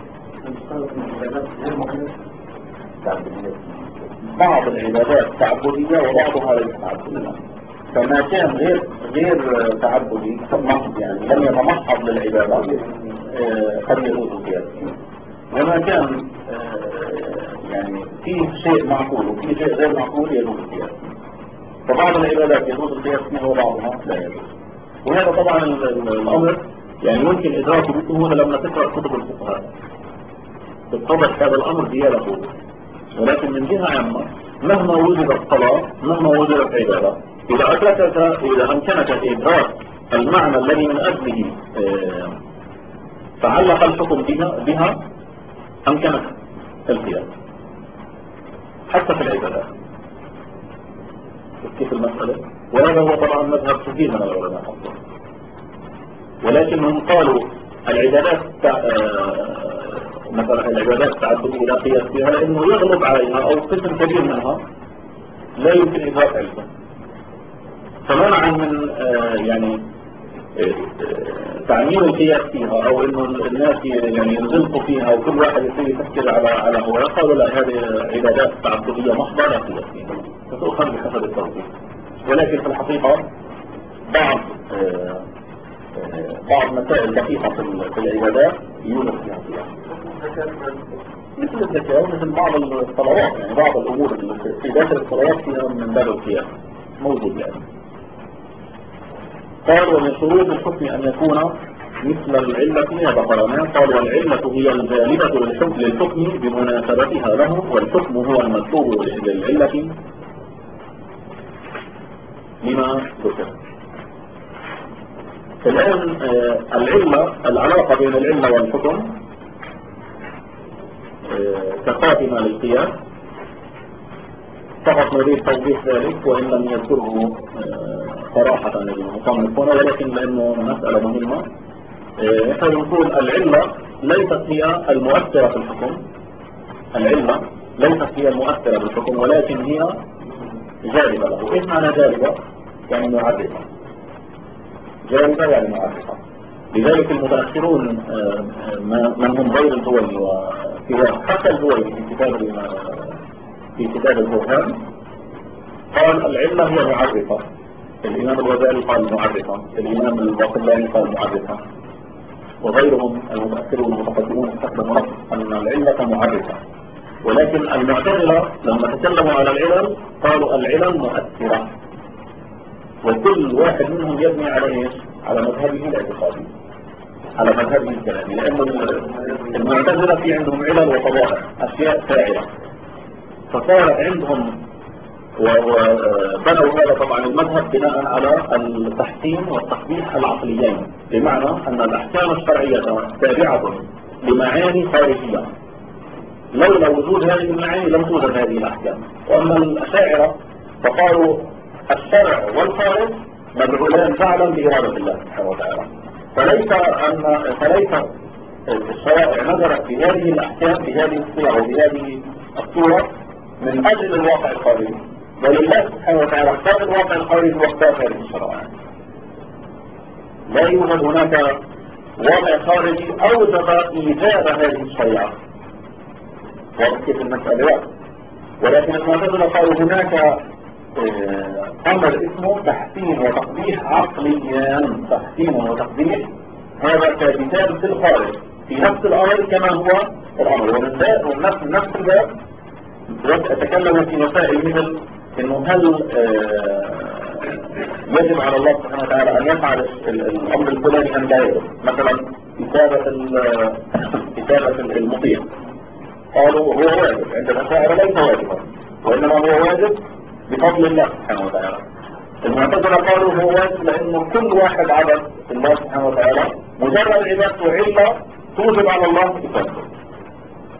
Speaker 1: بعض العبادات تعبدية وبعضها ليس تعبدية، فما كان غير تعبدي محض، يعني لم يتمحض للعبادة قد يجوز القياس، وما كان يعني فيه شيء معقول وفيه شيء غير معقول يجوز القياس. فبعض العبادات يجوز القياس فيها وبعضها لا يجوز. وهذا طبعا الأمر يعني يمكن إدراكه بسهولة لما تقرأ كتب الفقهاء، تتضح هذا الأمر زيادة قوة. ولكن من جهة عامة مهما وجدت صلاة، مهما وجدت عبادة، إذا أمكنك إدراك المعنى الذي من أجله تعلق الحكم بها أمكنك القياس حتى في العبادات. كيف المسألة؟ وهذا هو طبعا مذهب كثير من العلماء أصلا، ولكنهم قالوا العبادات مثلا العبادات التعبدية لا قياس فيها، لأنه يغلب عليها أو قسم كبير منها لا يمكن إدراك علمه، فمنعا من يعني تعميم القياس فيها، أو إنه الناس يعني ينزلقوا فيها وكل واحد يصير يفكر على هو، قالوا لا، هذه عبادات تعبدية محضة لا قياس فيها، فتؤخذ بحسب التوفيق. ولكن في الحقيقة بعض مسائل دقيقة في العبادات يوجد فيها قياس، مثل الزكاة ومثل بعض الصلوات، يعني بعض الأمور في داخل الصلوات فيها من باب القياس موجود يعني. قال ومن شروط الحكم أن يكون مثل العلة، هذا قرناه. قال والعلة هي الجالبة للحكم بمناسبتها له، والحكم هو المطلوب للعلة لما ذكر. الآن العلاقة بين العلة والحكم كقائمة للقياس، فقط نريد توضيح ذلك وإن لم يذكره صراحة المصنف هنا، ولكن لأنه مسألة مهمة. نحن نقول العلة ليست هي المؤثرة في الحكم، العلة ليست هي المؤثرة في الحكم، ولكن هي جالبة له. إيش معنى جالبة؟ يعني معرفة، جالبة يعني معرفة. لذلك المتأخرون من هم غير الهويني وسواه، حتى الهويني في كتاب البرهان قال العلة هي معرفة، الإمام الغزالي قال معرفة، الإمام الباقلاني قال معرفة، وغيرهم المتأخرون المتقدمون استخدموا لفظ أن العلة معرفة. ولكن المعتزلة لما تكلموا على العلل قالوا العلل مؤثرة، وكل واحد منهم يبني على ايش؟ على مذهبه الاعتقادي، على مذهبه الكلامي، لأن المعتزلة في عندهم علل وطبائع، أشياء فاعلة، فصارت عندهم وبنوا هذا طبعا المذهب بناء على التحسين والتقبيح العقليين، بمعنى أن الأحكام الشرعية تابعة لمعاني خارجية، لولا وجود هذه المعاني لم توجد هذه الأحكام. وأما الأشاعرة فقالوا الشرع والخارج مدعولان فعلا بإرادة الله سبحانه وتعالى، فليس الشرائع نظرت بهذه الأحكام بهذه الصيغة وبهذه الصورة من أجل الواقع الخارجي، بل الله سبحانه وتعالى اختار الواقع الخارجي واختار هذه الشرائع. لا يوجد هناك واقع خارجي أوجب إيجاد هذه الشريعة وكيف المسألة. ولكن المعتزلة قالوا هناك أمر اسمه تحسين وتقبيح عقليان، تحسين وتقبيح، هذا كمثال في الخارج في نفس الأمر كما هو الأمر، ونفس الباب يتكلم في مسائل مثل إنه هل يجب على الله سبحانه وتعالى أن يفعل الأمر الفلاني أم لا يجب، مثلا كتابة المطيع، قالوا هو واجب، عند الأشاعرة ليس واجبا وإنما هو واجب بفضل الله سبحانه وتعالى. المعتزلة قالوا هو واجب لأنه كل واحد عبد الله سبحانه وتعالى مجرد عبادته علة توجب على الله كتابته،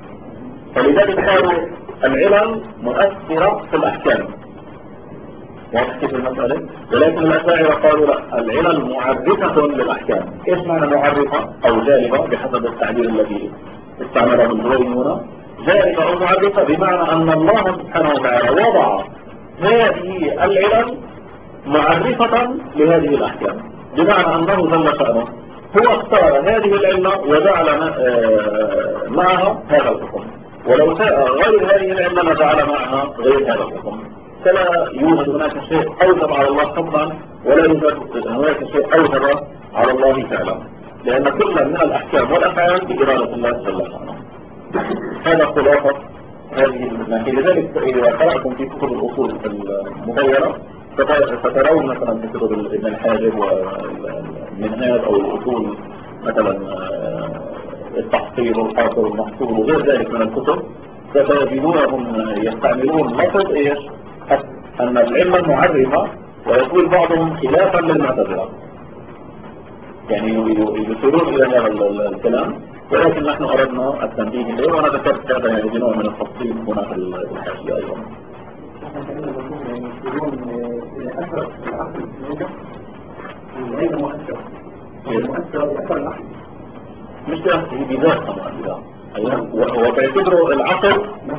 Speaker 1: فلذلك قالوا العلل مؤثرة في الأحكام، واضح كيف المسألة؟ ولكن الأشاعرة قالوا لا، العلل معرفة للأحكام. إيش معنى معرفة أو جالبة بحسب التعبير الذي استعمله الجوينون؟ جالبة أو معرفة بمعنى أن الله سبحانه وتعالى وضع هذه العلل معرفة لهذه الأحكام، بمعنى أنه جل شأنه هو اختار هذه العلة وجعل معها هذا الحكم، ولو شاء غير هذه العلة لجعل معها غير هذا الحكم. فلا يوجد هناك شيء أوجب على الله حكما ولا يوجد هناك شيء أوجب على الله فعلا، لأن كل من الأحكام والأفعال بإرادة الله جل شأنه. هذا خلاصة هذه الناحية. لذلك إذا قرأتم في كتب الأصول المغيرة سترون مثلا في كتب ابن الحاجب والمنهاج أو الأصول مثلا التحصيل والحاصل والمحصول وغير ذلك من الكتب، ستجدونهم يستعملون لفظ ايش؟ أن العلم معرفة، ويقول بعضهم خلافا للمعتزلة، يعني يشيرون إلى هذا الكلام، ولكن نحن أردنا التنبيه إليه، وأنا ذكرت هذا يعني بنوع من التفصيل هنا في الحاشية أيضا. مش بذاتها مؤثرة، وتعتبره العقل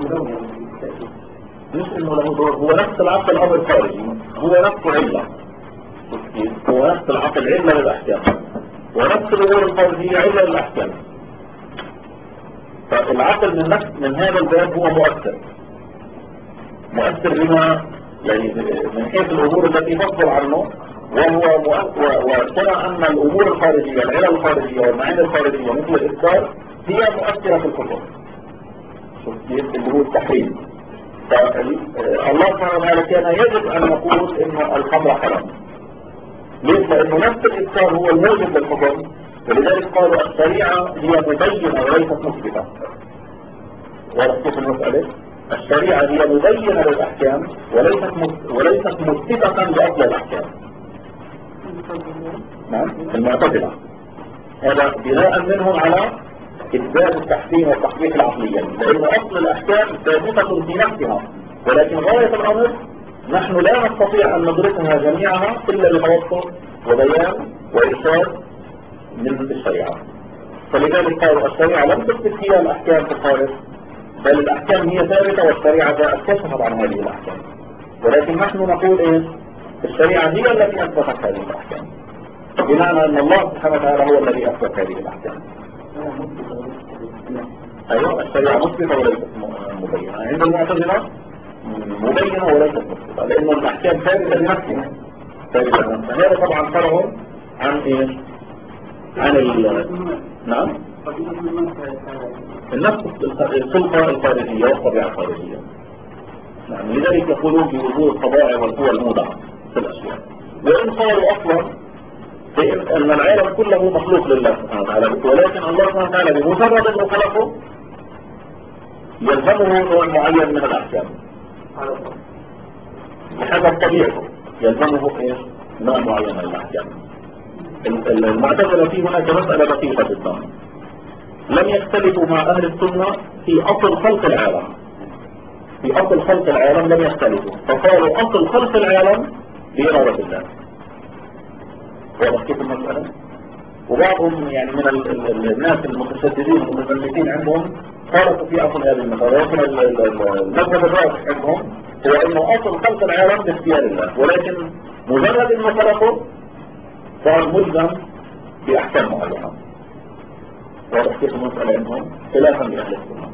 Speaker 1: مش انه له دور، هو نفس العقل الامر الخارجي، هو نفس علة، هو نفس العقل علة للأحكام، ونفس الأمور الخارجية علة للأحكام. فالعقل من هذا الباب هو مؤثر بما يعني من حيث الأمور التي تفضل عنه، وكما أن الأمور الخارجية العلل الخارجية والمعاني الخارجية مثل الإذكار هي مؤثرة في الحكم، اللي هو التحريم. فالله سبحانه وتعالى كان يجب أن نقول إنه الخمر حرام. ليش؟ لأنه نفس الإذكار هو الموجب للحكم، ولذلك قالوا الشريعة هي مبينة وليست مثبتة. ورسول المسألة الشريعة هي مبينة للأحكام وليست مثبتة لأصل الأحكام. نعم، المعتزلة هذا بناء منهم على إثبات التحسين والتحقيق العقليا، لأن أصل الأحكام ثابتة في نفسها، ولكن غاية الأمر نحن لا نستطيع أن ندركها جميعها إلا بتوسط وبيان وإرشاد من الشريعة. فلذلك قالوا الشريعة لم تثبت فيها الأحكام في الخارج، بل الأحكام هي ثابتة، والشريعة جاءت كشفت عن هذه الأحكام. ولكن نحن نقول إيه؟ الشريعة هي التي أثبتت هذه الأحكام، بمعنى أن الله سبحانه وتعالى هو الذي أثبت هذه الأحكام. أيوة، الشريعة مثبتة وليست مبينة. عند المعتزلة مبينة وليست مثبتة، لأن الأحكام ثابتة بنفسها. هذا طبعا فرع عن إيه؟ عن نعم؟ النفس الخلقة الخارجية والطبيعة الخارجية. نعم، لذلك يقولون بوجود الطبائع والقوى المودعة في الأشياء. وإن قالوا أصلا أن العالم كله مخلوق لله سبحانه وتعالى، ولكن الله سبحانه وتعالى بمجرد أنه خلقه يلزمه نوع معين من الأحكام بحسب طبيعته، يلزمه إيش؟ نوع معين من الأحكام. المعتزلة في هناك مسألة دقيقة جدا، لم يختلفوا مع أهل السنة في أصل خلق العالم. في أصل خلق العالم لم يختلفوا، فقالوا أصل خلق العالم بإرادة الله. واضح كيف المسألة؟ وبعضهم يعني من الناس المتشددين المتزمتين عندهم خالفوا في أصل هذه المسألة، ولكن المذهب الراجح عندهم هو أنه أصل خلق العالم باختيار الله، ولكن مجرد أنه خلقه صار ملزم بأحكام معينة. واضح كيف المسألة عندهم خلافا لأهل السنة.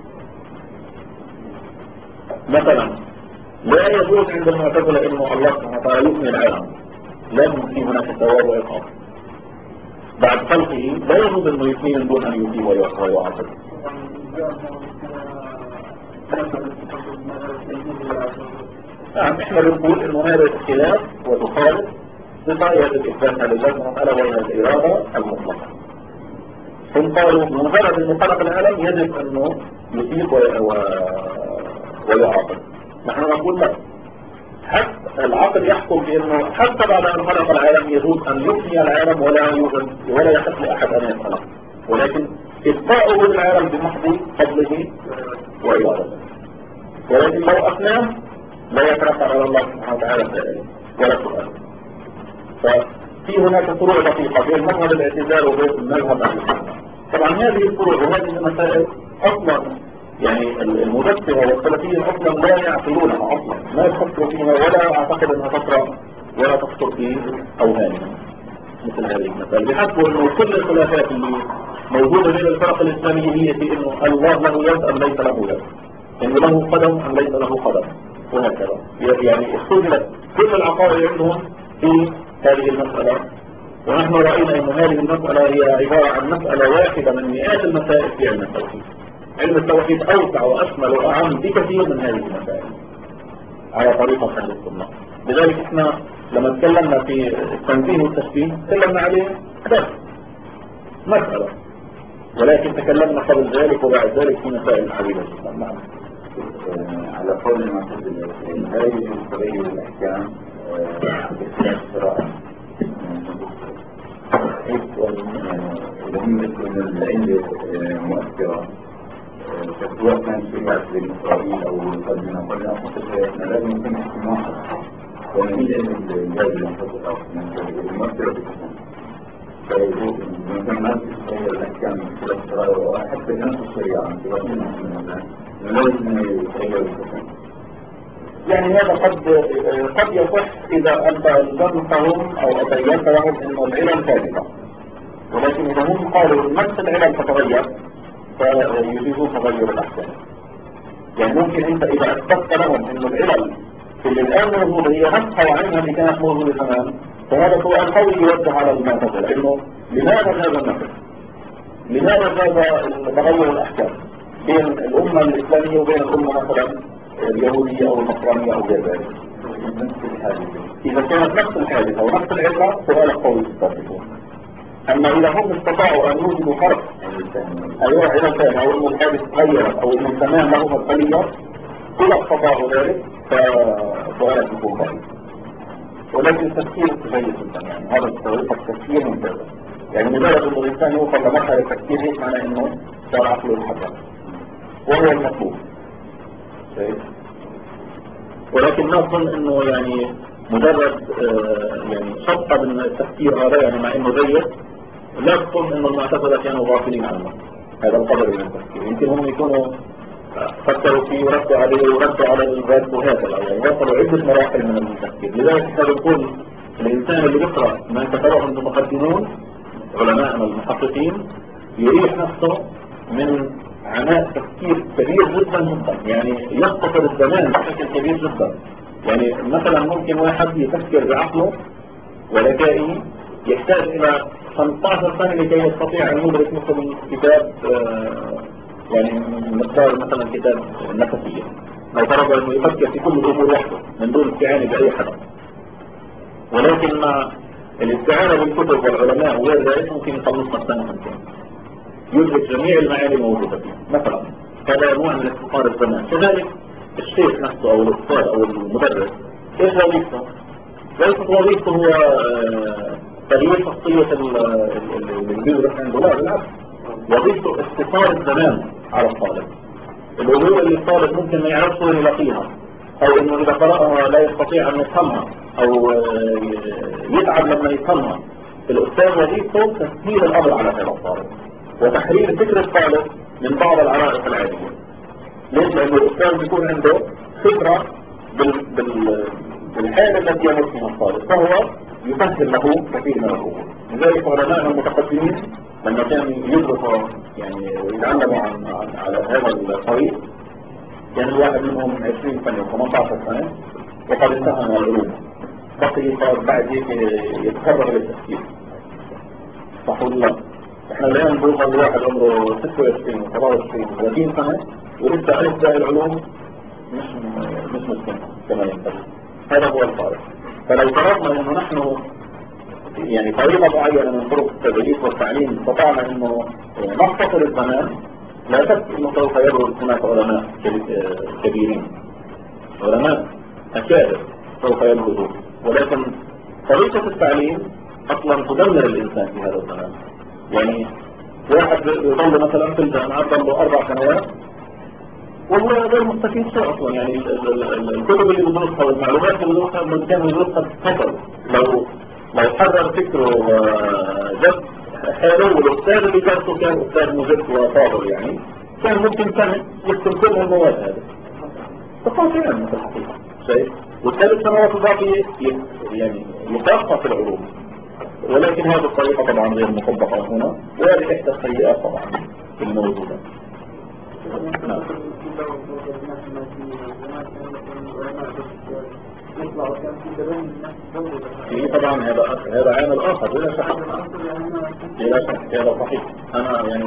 Speaker 1: مثلا لا يجوز عند المعتزلة أنه الله سبحانه وتعالى يفني العالم، لازم في هناك ثواب وعقاب بعد خلقه، لا يجوز أنه يفني من دون أن يفني ويعاقب. نعم، احنا بنقول انه هذا اختلاف وتخالف بطاية الإثبات لله سبحانه وتعالى وهي الإرادة المطلقة. هم قالوا بمجرد أنه خلق العالم يجب أنه يثيب ويعاقب. نحن نقول لا، حتى العقل يحكم بأنه حتى بعد أن خلق العالم يجوز أن يفني العالم ولا يحق لأحد أن يفعله، ولكن إبقاؤه للعالم بمحض فضله وإرادته. ولكن لو أفناه لا يترتب على الله سبحانه وتعالى ولا سؤال. ففي هناك فروع دقيقة بين مذهب الاعتزال وبين مذهب أهل السنة. طبعا هذه الفروع وهذه المسائل أصلا يعني المجسمة والسلفيين أصلا لا يعقلونها أصلا، لا يفكروا فيها ولا أعتقد أنها تقرأ ولا تخطر في أوهامهم مثل هذه المسائل. بحسبوا أنه كل الخلافات اللي موجودة بين الفرق الإسلامية هي في أنه الله له يد أم ليس له يد، أنه له قدم أم ليس له قدم، وهكذا. يعني اختزلت كل العقائد عندهم في هذه المسألة. ونحن رأينا أن هذه المسألة هي عبارة عن مسألة واحدة من مئات المسائل في علم التوحيد. علم التوحيد أوسع وأشمل وأعم بكثير من هذه المسائل على طريقة أهل السنة. لذلك احنا لما تكلمنا في التنزيه والتشبيه تكلمنا عليه بس مسألة، ولكن تكلمنا قبل ذلك وبعد ذلك في مسائل عديدة جدا. نعم.
Speaker 3: على قول المعتزلة لا يجوز تغيير الأحكام باختلاف الشرائع. وهم يقولون العلة مؤثرة، سواء كان شريعة بني إسرائيل أو قبلنا احنا لازم يكون حكم واحد، ونتيجة الجاز المؤثرة بكثير. فيمكن ما تتغير الأحكام من خلال الشرائع وحتى نفس الشريعة من لازم يتغير الحكم.
Speaker 1: يعني هذا قد يصح إذا أنت ألزمتهم أو أبينت لهم أن العلل ثابتة، ولكن إذا هم قالوا نفس العلل تتغير فيجوز تغير الأحكام. يعني ممكن أنت إذا أثبتت لهم أن العلل اللي الآن موجودة هي نفسها وعينها اللي كانت موجودة زمان، فهذا سؤال قوي يوجه على المعتزلة إنه لماذا هذا النفس؟ لماذا هذا تغير الأحكام بين الأمة الإسلامية وبين الأمة مثلا اليهودية أو النصرانية أو غير ذلك؟ إذا كانت نفس الحادثة ونفس العلة سؤال قوي يستطيعون. أما إذا هم استطاعوا أن يوجدوا فرق أيوة علة ثانية أو أن الحادث تغيرت أو أن الزمان له مدخلية إذا استطاعوا ذلك فسؤال يكون ضعيف. ولكن التفكير جيد جدا، يعني هذا طريقة تفكير ممتازة. يعني مجرد أن الإنسان يوصل لمرحلة التفكير هيك معناه أنه صار عقله يتحرك وهو المطلوب. ولكن ما أظن أنه يعني مجرد يعني شطة من التفكير هذا يعني مع أنه جيد لا تظن أنه المعتزلة كانوا غافلين عنه هذا القدر من التفكير. يمكن هم يكونوا فكروا فيه وردوا عليه وردوا على الرد وهكذا، يعني وصلوا عدة مراحل من التفكير. لذلك احنا بنقول الإنسان اللي بيقرأ ما كتبه المتقدمون علماءنا المحققين يريح نفسه من عناء تفكير كبير جدا جدا، يعني يختصر الزمان بشكل كبير جدا. يعني مثلا ممكن واحد يفكر بعقله وذكائه يحتاج إلى 15 سنة لكي يستطيع أن يدرك مثل كتاب يعني مقدار مثلا كتاب النفسية، لو فرض أنه يفكر في كل الأمور وحده من دون استعانة بأي حدا. ولكن مع الاستعانة بالكتب والعلماء وغير ذلك ممكن يخلصنا السنة سنتين يدرك جميع المعاني الموجودة فيه. مثلا هذا نوع من اختصار الزمان. كذلك الشيخ نفسه أو الأستاذ أو المدرس ايش وظيفته؟ ليست وظيفته هو تغيير شخصية اللي بيدرس عنده، لا بالعكس، وظيفته اختصار الزمان على الطالب. الأمور اللي الطالب ممكن ما يعرفش وين يلاقيها، أو إنه إذا قرأها لا يستطيع أن يفهمها أو يتعب لما يفهمها. الأستاذ وظيفته تسهيل الأمر على هذا الطالب وتحرير فكر الطالب من بعض العرائق العادية. ليش؟ لأنه الأستاذ بيكون عنده خبرة بالحالة التي يمر فيها الطالب، فهو يسهل له كثير من الأمور. لذلك علماء المتقدمين لما كانوا يدرسوا يعني ويتعلموا على هذا الطريق كان الواحد منهم 20 سنة و 18 سنة وقد انتهى من العلوم، بقي بعد هيك يتفرغ للتفكير. صح ولا لا؟ احنا الآن بنوصل لواحد عمره 26 و 27 و 30 سنة ولسه أجزاء العلوم مش مسكين كما ينبغي. هذا هو الفارق. فلو فرضنا انه نحن يعني طريقة معينة من طرق التدريس والتعليم استطعنا انه نختصر الزمان، لا شك انه سوف يبرز هناك علماء كبيرين، علماء أكابر سوف يبرزون. ولكن طريقة التعليم اصلا تدمر الانسان في هذا الزمان. يعني واحد يظل مثلا في الجامعة ظل 4 سنوات وهو غير مستفيد شيء اصلا. يعني الكتب اللي بدرسها والمعلومات اللي بدرسها من كان يدرسها بخطر. لو حرر فكره جد حلو، والاستاذ اللي درسه كان استاذ مجد وفاضل يعني، كان ممكن كان يكتب كل المواد هذه ثقافيا في الحقيقه شيء. والثلاث سنوات الباقيه يعني يترقى في العلوم، ولكن هذه الطريقه طبعا غير مطبقه هنا، وهذه احدى السيئات طبعا الموجوده. في طبعا هذا عامل اخر بلا شك. بلا شك هذا صحيح. انا يعني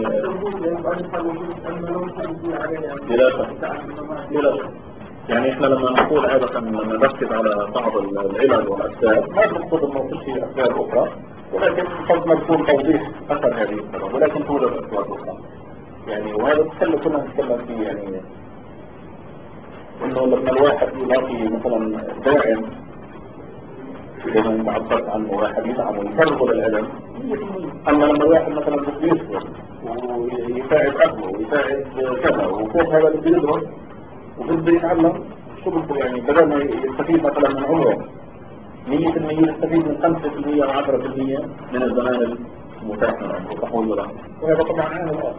Speaker 1: بلا شك يعني احنا لما نقول عادة لما نركز على بعض العلل والاسباب، ما نقصد انه في اسباب اخرى، ولكن قد نكون توضيح اثر هذه السبب، ولكن توجد اسباب اخرى يعني. وهذا التكلم كنا نتكلم فيه يعني، انه لما الواحد يلاقي مثلا داعم زي ما انت عبرت عنه، واحد يدعم ويفرغ للعلم، اما لما الواحد مثلا بده يصبر ويساعد اهله ويساعد كذا، وفوق هذا اللي بيدرس وبده يتعلم، شو بده يعني بدل ما يستفيد مثلا من عمره 100% يستفيد من 5% او 10% من الزمان المتاح من عمره، تحول له. وهذا طبعا عامل اخر.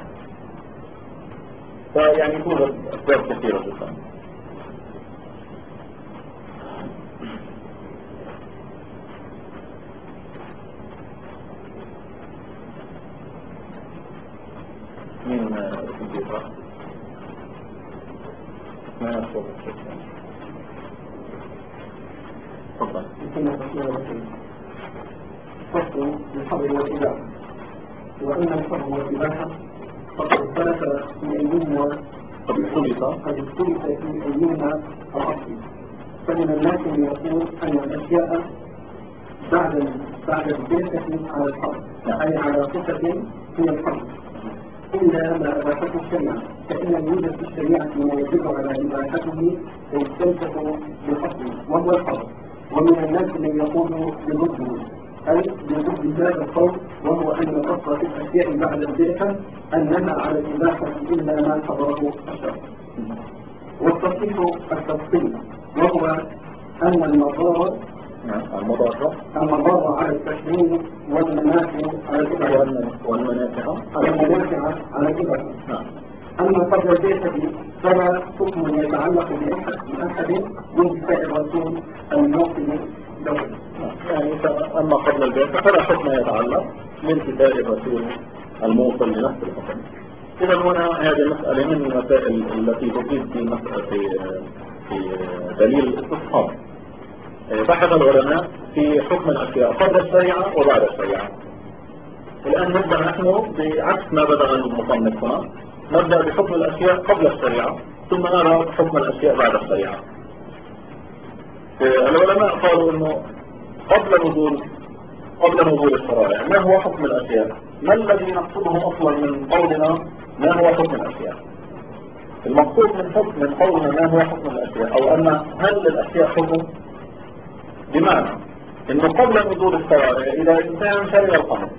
Speaker 1: فيعني توجد اسباب كثيره جدا. مين الكمبيوتر؟ ما يصوت الشيء. تفضل.
Speaker 2: فصل الحظر والإباحة. وأن الحظر والإباحة قد اختلف في أيهما قد اختلف في أيهما الأصل. فمن الناس من يقول أن الأشياء بعد البيئة على الحظر، أي على صفة هي الحظر، إلا ما أباحته الشريعة، فإن يوجد في الشريعة ما يدل على إباحته فيستمسك بحكمه وهو الحظر. ومن الناس من يقول بضده، أي بضد هذا القول، وهو أن الأصل في الأشياء بعد البيئة أنها على الإباحة إلا ما حضره الشرع. والصحيح التفصيل، وهو أن المضار على التشريع والمنافع على الإباحة. أما قبل البيئة فلا حكم يتعلق بأحد بانتفاء الرسول الموصل له.
Speaker 1: يعني أما قبل البيئة فلا حكم يتعلق بانتفاء الرسول الموصل لنفس الحكم. إذا هنا هذه المسألة من المسائل التي تفيد في دليل الاستصحاب. بحث العلماء في حكم الأشياء قبل الشريعة وبعد الشريعة. الآن نبدأ نحن بعكس ما بدأ المصنف هنا، نبدأ بحكم الأشياء قبل الشريعة ثم نرى حكم الأشياء بعد الشريعة. العلماء قالوا أنه قبل نزول الشرائع ما هو حكم الأشياء؟ ما الذي نقصده أصلا من قولنا ما هو حكم الأشياء؟ المقصود من قولنا ما هو حكم الأشياء، أو أن هل للأشياء حكم؟ بمعنى أنه قبل نزول الشرائع إذا إنسان شرب الخمر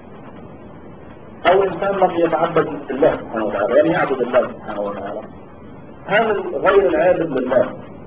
Speaker 1: أو إنسان لم يتعبد الله سبحانه وتعالى، يعني يعبد الله سبحانه وتعالى، هل غير العابد لله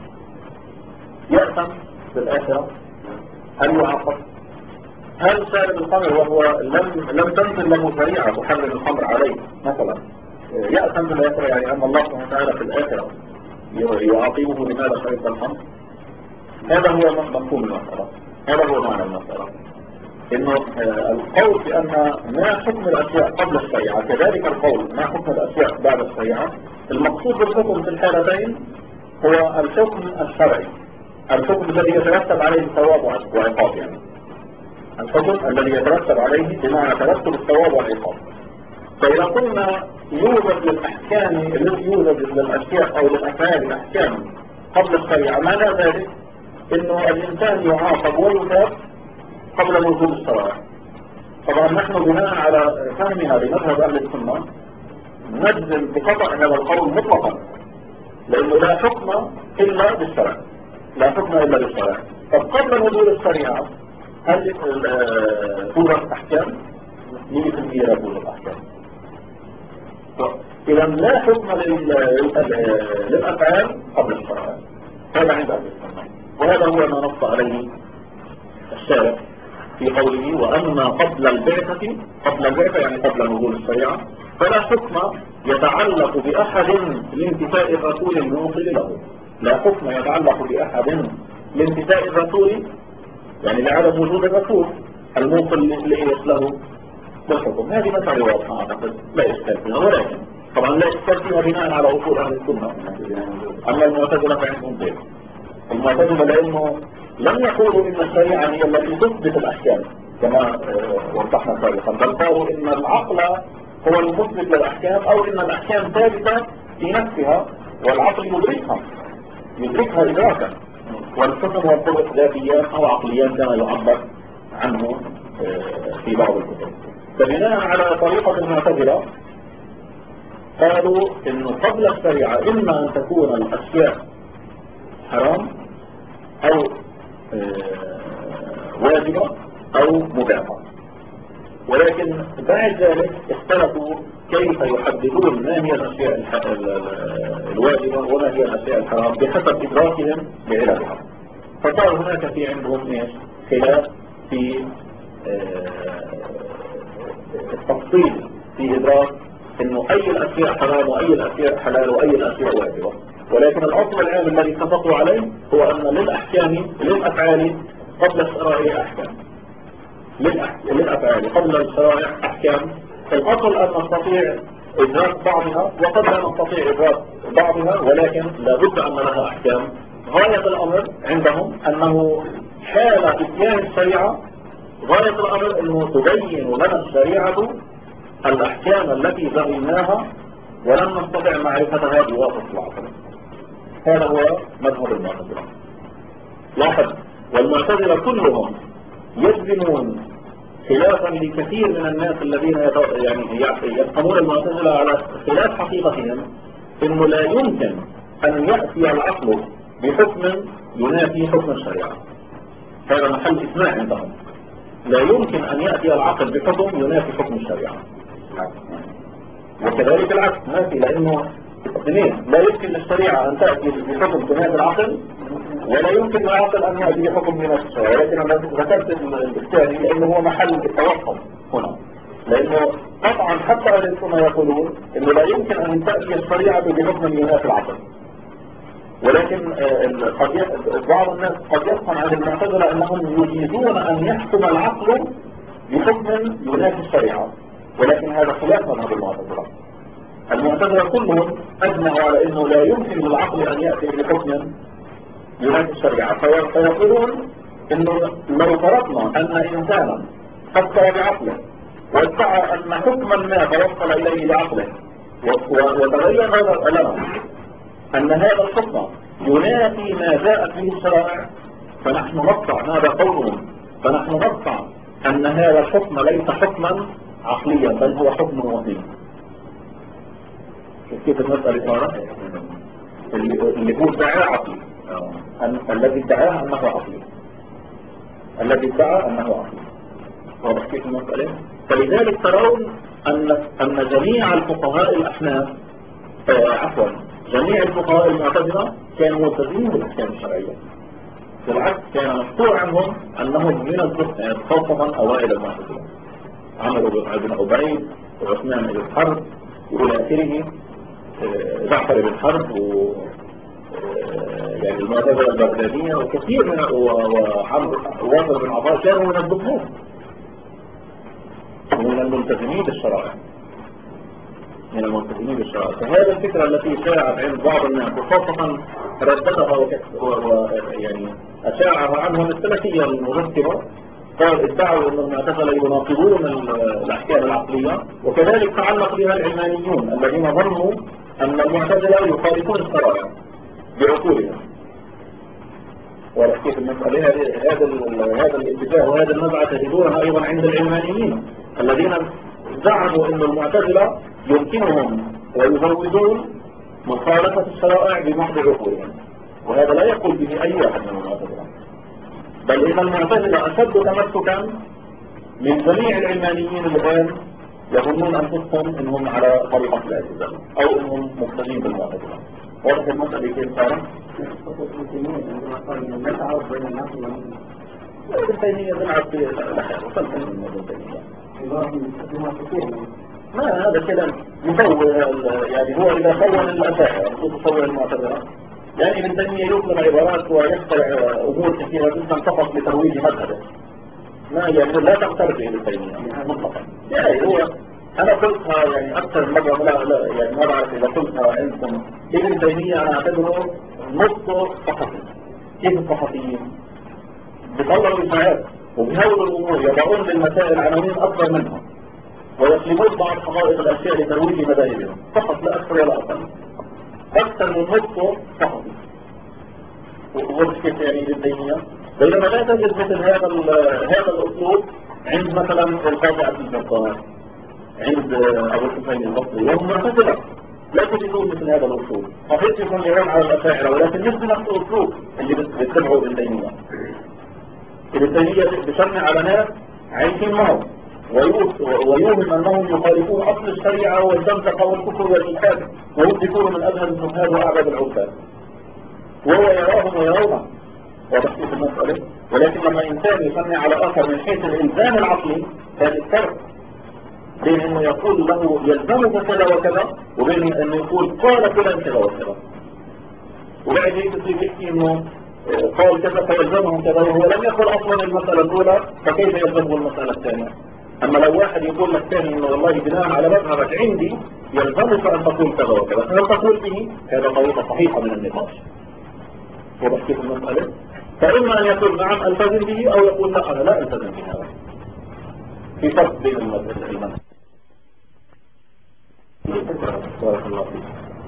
Speaker 1: يأثم بالآخرة؟ هل يعاقب؟ هل شارب الخمر وهو لم تنزل له شريعة تحرم الخمر عليه مثلا يأثم بالآخرة؟ يعني أن الله سبحانه وتعالى في الآخرة يعاقبه لماذا شرب الخمر؟ هذا هو مفهوم المسألة، هذا هو معنى المسألة. إنه القول بأن ما حكم الأشياء قبل الشريعة كذلك القول ما حكم الأشياء بعد الشريعة. المقصود بالحكم في الحالتين هو الحكم الشرعي، الحكم الذي يترتب عليه الثواب وعقاب، يعني الحكم الذي يترتب عليه بمعنى ترتب الثواب والعقاب. فإذا قلنا يوجد للأشياء أو للأفعال أحكام قبل الشريعة، معنى ذلك إنه الإنسان يعاقب ويثاب قبل نزول الشرائع. طبعا نحن بناء على فهمنا لمذهب أهل السنة نجزم بخطأ هذا القول مطلقا، لأنه لا حكم إلا بالشرع، لا حكم إلا بالشرع. طب قبل نزول الشريعة هل توجد أحكام؟ 100% لا توجد أحكام. إذا لا حكم للأفعال قبل الشرائع. هذا عند أهل السنة، وهذا هو ما نص عليه الشارع في قوله وأما قبل البعثة يعني قبل نزول الشريعة فلا حكم يتعلق بأحد لانتفاء الرسول الموصل له. لا حكم يتعلق بأحد لانتفاء الرسول يعني لعدم وجود الرسول الموصل له بالحكم. هذه مسألة واضحة أعتقد لا إشكال فيها، ولكن طبعا لا إشكال فيها بناء على أصول أهل السنة. أما المعتزلة فعندهم ذلك. المعتزلة لأنه لم يقولوا إن الشريعة هي التي تثبت الأحكام كما وضحنا سابقا، بل قالوا إن العقل هو المثبت للأحكام، أو إن الأحكام ثابتة في نفسها والعقل يدركها إدراكا، والحكم والقدرة ذاتيان أو عقليان كما يعبر عنه في بعض الكتب. فبناء على طريقة المعتزلة قالوا إنه قبل الشريعة إما أن تكون الأشياء حرام أو واجبة أو مباحة، ولكن بعد ذلك اختلفوا كيف يحددون ما هي الأشياء الواجبة وما هي الأشياء الحرام بحسب إدراكهم لعلمها. فصار هناك في عندهم خلاف في التفصيل في إدراك إنه أي الأشياء حرام وأي الأشياء حلال وأي الأشياء واجبة. ولكن الأصل العام الذي اتفقوا عليه هو أن للأفعال قبل الشرائع أحكام. للأفعال قبل الشرائع أحكام. الأصل أن نستطيع إدراك بعضها وقد لا نستطيع إدراك بعضها، ولكن لابد أن لها أحكام. غاية الأمر عندهم أنه حال إتيان الشريعة غاية الأمر أنه تبين لنا الشريعة الأحكام التي جهلناها ولم نستطع معرفتها بواسطة العقل. هذا هو مذهب المعتزلة. لاحظ، والمعتزلة كلهم يجزمون خلافا لكثير من الناس الذين يفهمون المعتزلة على خلاف حقيقتهم، انه لا يمكن ان يأتي العقل بحكم ينافي حكم الشريعة. هذا محل اجماع عندهم. لا يمكن ان يأتي العقل بحكم ينافي حكم الشريعة، وكذلك العكس ما في، لانه اثنين لا يمكن للشريعة ان تأتي بحكم تنافي العقل، ولا يمكن للعقل ان يأتي بحكم ينافي الشريعة. ولكن انا ذكرت الثاني لانه هو محل التوقف هنا، لانه قطعا حتى اهل السنة يقولون انه لا يمكن ان تأتي الشريعة بحكم ينافي العقل. ولكن بعض الناس قد يفهم عن المعتزلة انهم يجيزون ان يحكم العقل بحكم ينافي الشريعة، ولكن هذا خلاف مذهب المعتزلة. المعتزلة كلهم أجمعوا على أنه لا يمكن للعقل أن يأتي بحكم ينافي الشريعة. فيقولون أنه لو فرضنا أن إنسانا فكر بعقله وادعى أن حكما ما توصل إليه بعقله وتبين لنا أن هذا الحكم ينافي ما جاءت به الشرائع، فنحن نقطع هذا قولهم، فنحن نقطع أن هذا الحكم ليس حكما عقليا بل هو حكم وحي. كيف المسألة صارت؟ اللي هو ادعاء عقلي، الذي ادعاه أنه عقلي، الذي ادعى أنه عقلي. واضح كيف المسألة؟ فلذلك ترون أن جميع الفقهاء الأحناف جميع الفقهاء المعتزلة كانوا ملتزمين بالأحكام الشرعية. بالعكس كان مشهور عنهم أنهم من الزهد، خاصة أوائل المعتزلة، عمرو بن عبيد وعثمان بن حرب وإلى آخره، جعفر بن حرب يعني المعتزلة البغدادية وكثير من وواصل بن عطاء كانوا من الزهد ومن الملتزمين بالشرائع. فهذه الفكرة التي شاعت عند بعض الناس وخاصة رددها يعني أشاعها عنهم السلفية المذكرة، قال ادعوا أن المعتزلة يناقضون الأحكام العقلية، وكذلك تعلق بها العلمانيون الذين ظنوا أن المعتزلة يخالفون الشرائع بعقولهم. ولكن المسألة هذا الاتجاه وهذا النزعة تجدونها أيضا عند العلمانيين الذين زعموا أن المعتزلة يمكنهم ويزودون مخالفة الشرائع بمحض عقولهم، وهذا لا يقول به أي واحد من المعتزلة، بل إن المعتزلة أشد تمسكا من جميع العلمانيين الآن يظنون أنفسهم إنهم على طريقة الاعتزال أو إنهم مقتدين بالمعتزلة. واضح المسألة كيف صارت؟ ابن تيمية بنعرف في الأحيان وصلت من ابن تيمية ما هذا كلام مطول. يعني هو إذا صور الأشاعرة وتصور المعتزلة يعني ابن تيمية يطلق عبارات ويخترع أمور كثيرة جدا فقط لترويج مذهبه. ما يعني لا تقترب ابن تيمية مطلقا. يعني هو أنا قلتها يعني أكثر من مرة لا يعني ما بعرف إذا قلتها عندكم. ابن تيمية أنا أعتبره نصه صحفي. كيف الصحفيين؟ بيطلعوا إشاعات وبيهولوا الأمور يضعون للمسائل عناوين أكبر منها ويقلبون بعض حقائق الأشياء لترويج مذاهبهم فقط لا أكثر ولا أقل. أكثر من نصه صحفي. وكيف يعني ابن تيمية؟ بينما لا تجد مثل هذا الأسلوب عند مثلا القاضي عبد الجبار عند أبو الحسين البصري وهم معتزلة. لا تجدون مثل هذا الأسلوب. صحيح يكون يرون على الأشاعرة ولكن مش بنفس الأسلوب اللي بيتبعوا ابن تيمية. ابن تيمية بيشنع على ناس عايشين معهم ويوهم أنهم يخالفون أصل الشريعة والزندقة والكفر والإلحاد وهم يكونوا من أبهى الزهاد وأعبد العباد وهو يراهم ويرونه وتحقيق المسألة. ولكن لما إنسان يشنع على آخر من حيث الإلزام العقلي هذا الفرق بين أنه يقول له يلزمك كذا وكذا وبين أنه يقول قال فلان كذا وكذا وبعد هيك تصير يحكي أنه قال كذا فيلزمه كذا وهو لم يقل أصلا المسألة الأولى فكيف يلزمه المسألة الثانية. أما لو واحد يقول لك ثاني أنه والله بناء على مذهبك عندي يلزمك أن تقول كذا وكذا فهل تقول به؟ هذا طريقة صحيحة من النقاش. وضح كيف المسألة؟ فإما أن يقول نعم ألتزم به أو يقول لا أنا لا ألتزم بهذا. في فرق بين المذهب. بارك الله فيك.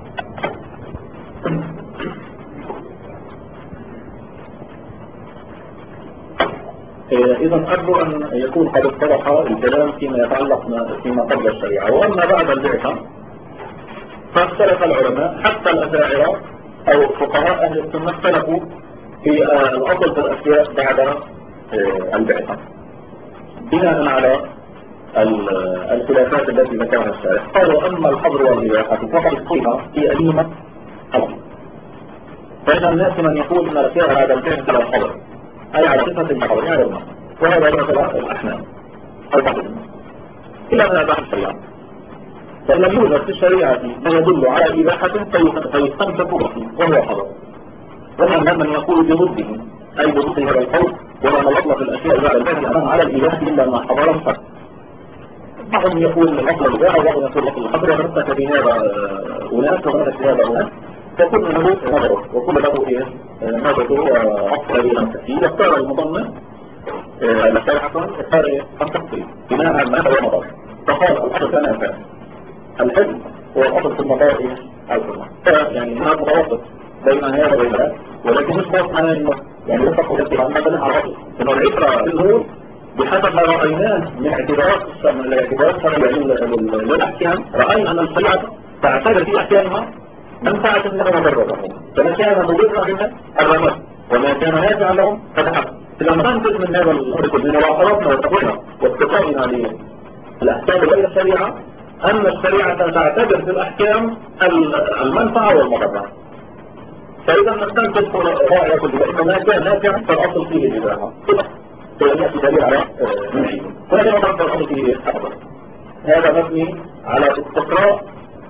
Speaker 1: إذا أرجو أن يكون قد اتضح الكلام فيما يتعلق فيما قبل الشريعة. وأما بعد البعثة فاختلف العلماء حتى الأشاعرة أو فقهاء أهل السنة اختلفوا في الأصل في الأشياء بعد البعثة بناء على الخلافات التي ذكرها الشارع. قالوا أما الحظر والإباحة فقد اختلف في أيهما حظر. فإن الناس من يقول أن الأشياء بعد البعثة على الحظر أي على صفة الحظر يعني الماء وهذا مثلا الأحناف أو بعض الناس إلا ما بعد الشريعة. فإن لم يوجد في الشريعة ما يدل على إباحة فيستمسك به وهو حظر. ومن من يقول بضده أي بضد هذا القول ولا نطلق الأشياء بعد البعث أمام على الإباحة إلا ما حضر الحظر. بعضهم يقول الأصل الإباحة وبعضهم يقول الأصل الحظر ونفسك بهذا أناس ونفسك بهذا أناس فكل له نظره وكل له إيه نظره وأصل بنفسه يختار المضمن الشريعة اختار التفصيل بناء على ما هو مضر. فقال الأصل كان أفعال الحلم هو الأصل في المضار الحلم يعني ما متوسط بين هذا وبين هذا ولكن مش بس أنه يعني يفق الاتباع مثلا على الأصل إنه العبرة الأمور بحسب ما رأيناه من الاعتبارات الشرعية للأحكام رأينا أن الشريعة تعتبر في أحكامها منفعة لهم وضررهم فما كان مضرا لنا الرمز وما كان نافعا لهم فتحت. لما ننتج من هذا الأرض من ملاحظاتنا وتقوينا واستقائنا للأحكام غير الشريعة أن الشريعة تعتبر في الأحكام المنفعة والمضرة. فإذا نستنتج رائعة بأن ما كان نافعا فالأصل فيه الإباحة فلن يأتي دليل على منعه فهذا مضرة الأصل فيه حفظ. هذا مبني على استقراء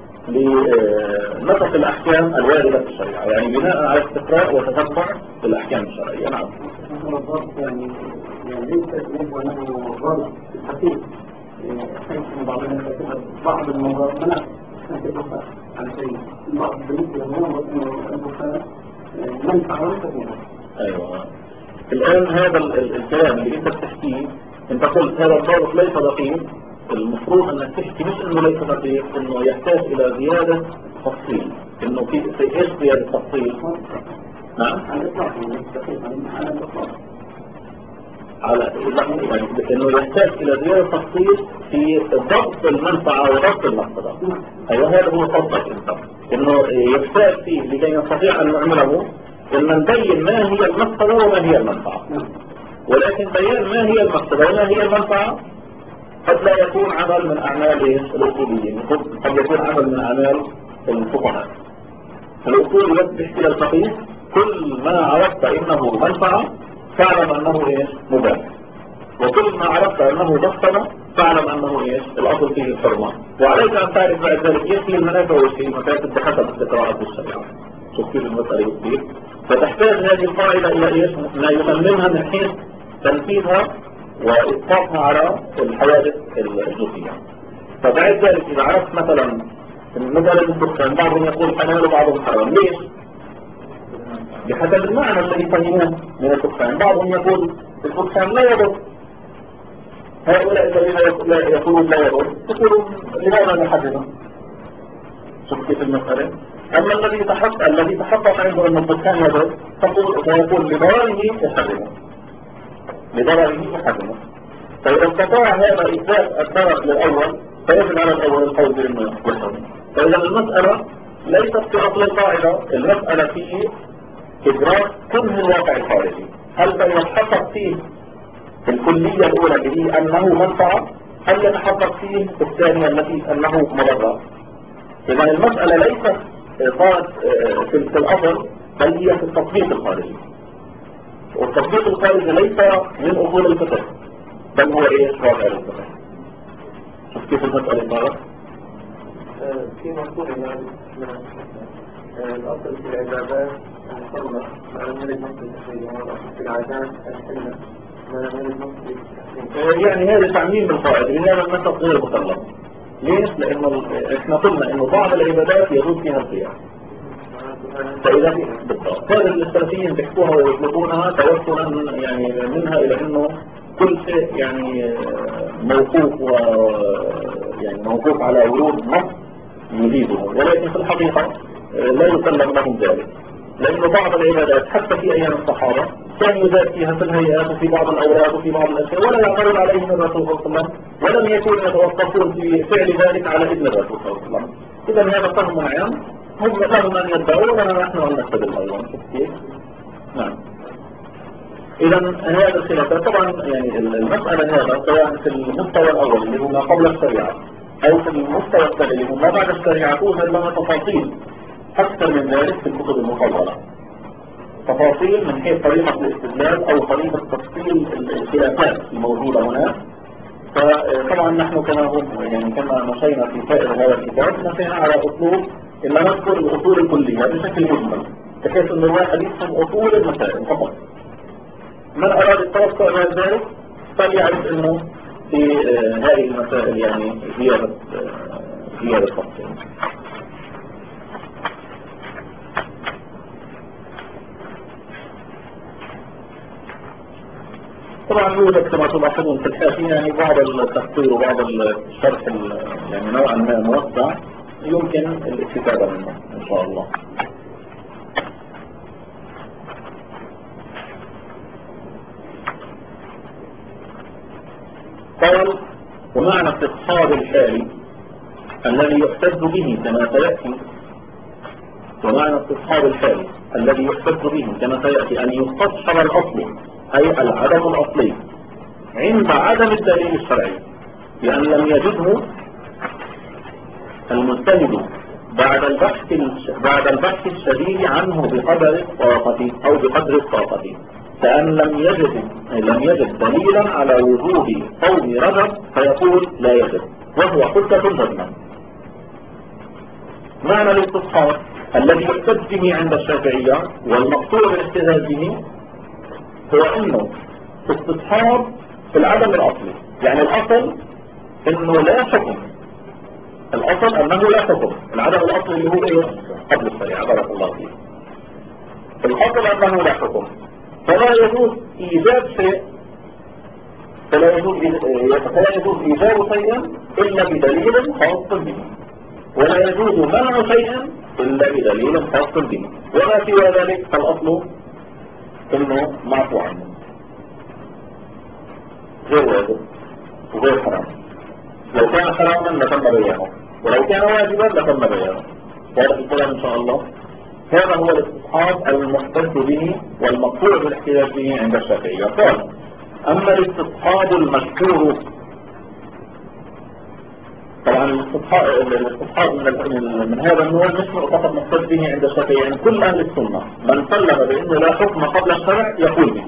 Speaker 1: لنطق الأحكام الواردة في الشريعة يعني بناء على استقراء وتتبع الأحكام الشرعية. نعم
Speaker 2: يعني ليس يجب أنه ضرب حقيقي حيث بعض المضاربات تنتبه عن شيء بعض بالنسبة لهم أنه منفع وليس.
Speaker 1: أيوة الآن هذا الكلام اللي أنت بتحكيه أنت قلت هذا الضابط ليس دقيق. المفروض أنك تحكي مش إنه ليس دقيق إنه يحتاج إلى زيادة تفصيل إنه في إيش زيادة تفصيل. نعم على الإطلاق على يعني إنه يحتاج إلى زيادة تفصيل في ضبط المنفعة وضبط المقصدة. أيوة هذا هو قصدك أنت إنه يحتاج فيه لكي نستطيع أن نعمله إن نبين ما هي المقصدة وما هي المنفعة. ولكن بيان ما هي المقصدة وما هي المنفعة قد لا يكون عمل من أعمال الأصوليين، قد يكون عمل من أعمال الفقهاء. الأصول يصبح إلى الفقيه كل ما عرفت إنه منفعة فاعلم أنه مباح، وكل ما عرفت أنه مفسدة فاعلم أنه الأصل فيه الحرمة، وعليك أن تعرف بعد ذلك إيش هي المنافع وإيش هي المفاسد بحسب استقراءات الشريعة. شوف كيف المسألة كثير، فتحتاج هذه القاعدة إلى ما يسلمها من حيث تنفيذها وإسقاطها على الحوادث الجزئية. فبعد ذلك إذا عرفت مثلا مسألة الدخان بعضهم يقول حلال وبعضهم حرام، ليش؟ بحسب المعنى الذي فهموه من الدخان. بعضهم يقول الدخان لا يضر، هؤلاء الذين يقولون لا يضر يقولون لماذا نحرمه؟ شوف كيف المسألة. أما الذي تحقق عنده أن الدخان يضر فيقول لضرره يحرمه، لضرره يحرمه. فإذا استطاع هذا إثبات الضرر للأول فيجب على الأول القول بأنه يحرم. فإذا المسألة ليست في أصل القاعدة، المسألة في إدراك كنه الواقع الخارجي. هل سيتحقق فيه الكلية الأولى به أنه منفعة، هل يتحقق فيه الثانية التي أنه مضرة؟ إذا المسألة ليست صارت في الأصل، بل هي في التطبيق الخارجي، والتطبيق الخارجي ليس من أصول الفقه بل هو واقع الفقه. شوف كيف المسألة صارت؟
Speaker 2: في مفهوم الأصل في العبادات الحرمة ما لم يرد نص التحريم، والأصل في العادات الحلة ما لم يرد نص التحريم.
Speaker 1: يعني هذا تعميم القاعدة، لهذا النص غير مكلف. ليش؟ لأنه احنا قلنا إنه بعض العبادات يجوز فيها القيام. فإذا بالضبط هذا السلفيين بيحكوها ويطلقونها توصلا يعني منها إلى إنه كل شيء يعني موقوف على ورود نص يجيبه، ولكن في الحقيقة لا يسلم لهم ذلك، لأن بعض العبادات حتى في أيام الصحابة كان يزاد فيها في الهيئات وفي بعض الأوراق وفي بعض الأشياء ولا يعترض عليهم الرسول صلى الله عليه وسلم، ولم يكونوا يتوقفون في فعل ذلك على إذن الرسول صلى الله عليه وسلم. إذا هذا فهم عام، هم لهم أن يدعوا ولنا نحن أن نستدل أيضا. نعم. إذا هذا الخلافات طبعا يعني المسألة هذا سواء في المستوى الأول اللي هو ما قبل الشريعة أو في المستوى الثاني اللي هو ما بعد الشريعة توجد لها تفاصيل أكثر من ذلك في الكتب المطولة، تفاصيل من حيث طريقة الاستدلال أو طريقة تفصيل الخلافات الموجودة هناك. فطبعا نحن كما مشينا في سائر هذا الكتاب مشينا على أسلوب إن نذكر الأصول الكلية بشكل مجمل بحيث أن الواحد يفهم أصول المسائل فقط. من أراد التوسع إلى ذلك فليعرف أنه في هذه المسائل يعني زيادة تفصيل. طبعا يوجد كما تلاحظون في الحاشية يعني بعض التفسير وبعض الشرح يعني نوعا ما موسع يمكن الاستفادة منه إن شاء الله. قال ومعنى استصحاب الحال الذي يحتج به كما سيأتي، ومعنى استصحاب الحال الذي يحتج به كما سيأتي أن يستصحب الأصل أي العدم الأصلي عند عدم الدليل الشرعي، لأن لم يجده المجتهد بعد البحث الشديد عنه بقدر الطاقة أو بقدر الطاقة، كأن لم يجد دليلا على وجوب صوم رجب فيقول لا يجب وهو حجة جزمة. معنى الاستصحاب الذي يحتج به عند الشافعية والمقصود بالاحتجاج به هو انه استصحاب في العدم الاصلي، يعني الاصل انه لا حكم، الاصل انه لا حكم، العدم الاصلي اللي هو قبل الشريعة بارك الله فيه، الاصل انه لا حكم، فلا يجوز ايجاد شيء، فلا يجوز ايجاد شيئا الا بدليل خاص به، ولا يجوز منع شيئا الا بدليل خاص به، وما سوى ذلك فالاصل انه معفو عنه غير واجب وغير حرام. لو كان حراما لتم بيانه، ولو كان واجبا لتم بيانه. واضح الكلام ان شاء الله. هذا هو الاستصحاب المحتج به والمقصود بالاحتجاج به عند الشافعية. قال اما الاستصحاب المشهور طبعا الاستصحاب من هذا النوع مش فقط مقصود به عند الشافعي، يعني كل اهل السنه من سلم بانه لا حكم قبل الشرع يقول به،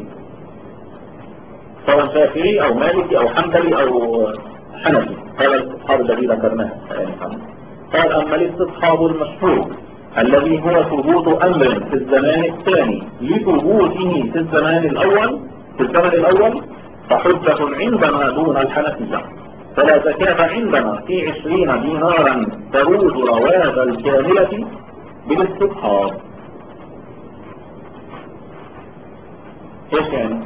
Speaker 1: سواء شافعي او مالكي او حنبلي او حنفي. هذا الاستصحاب الذي ذكرناه يعني. قال اما الاستصحاب المشهور الذي هو ثبوت امر في الزمان الثاني لثبوته في الزمان الاول فحجة عندنا دون الحنفية، فلا زكاة عندنا في 20 دينارا تروج رواج الكاملة بالاستصحاب. ايش يعني؟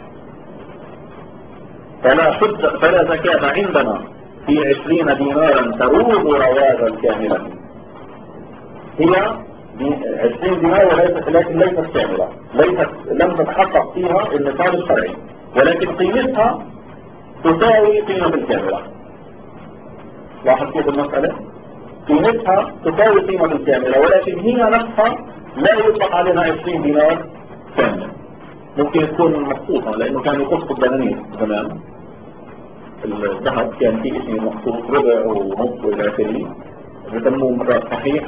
Speaker 1: فلا زكاة عندنا في 20 دينارا تروج رواج الكاملة. هي 20 دينار لكن ليست كاملة، لم تتحقق فيها النصاب الشرعي، ولكن قيمتها تساوي قيمة الكاملة. لاحظ كيف المسألة؟ قيمتها تساوي قيمة الكاملة، ولكن هي نفسها لا يطلق عليها 20 دينار كاملة. ممكن تكون مخصوصة لأنه كان يخص الدنانير زمان. الذهب كان فيه شيء مخصوص ربع ونص وإلى آخره، بسموه مرات صحيح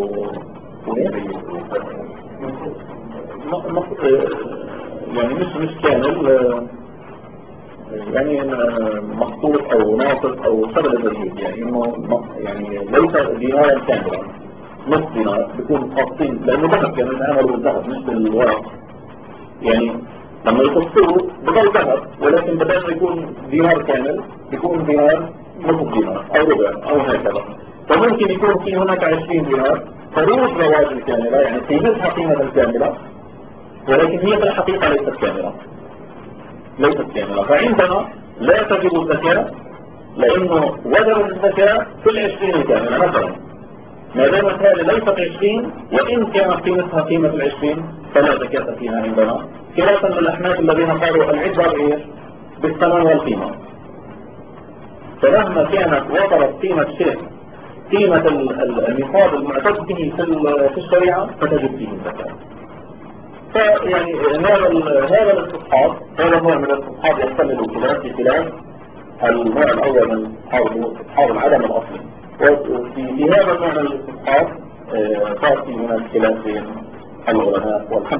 Speaker 1: يعني مش كامل، يعني مخطوط او ناقص او شغل زي يعني انه يعني ليس دينارا كاملا، نص دينار بيكون خاصين لانه ذهب كانوا يتعاملوا بالذهب مش بالورق. يعني لما يخصوه بضل ذهب، ولكن بدل ما يكون دينار كامل يكون دينار نصف دينار او ربع او هكذا. فممكن يكون في هناك 20 دينار تروج رواج الكاملة، يعني قيمتها قيمة الكاملة، ولكن هي في الحقيقة ليست كاملة. فعندنا لا تجب الزكاة، لأنه وجبت الزكاة في 20 الكاملة مثلا. ما دامت هذه ليست 20 وإن كانت قيمتها قيمة 20 فلا زكاة فيها عندنا، خلافا للأحناف الذين قالوا العبرة بالثمن والقيمة. فلما كانت وصلت قيمة شيء قيمة النصاب المعتد به في الشريعة فتجب فيه الزكاة. فيعني هذا الاستصحاب، هذا نوع من الاستصحاب يختلف الخلاف بخلاف النوع الأول من استصحاب العدم الأصلي. وفي هذا النوع من الاستصحاب صار في هناك خلاف بين العلماء والحمد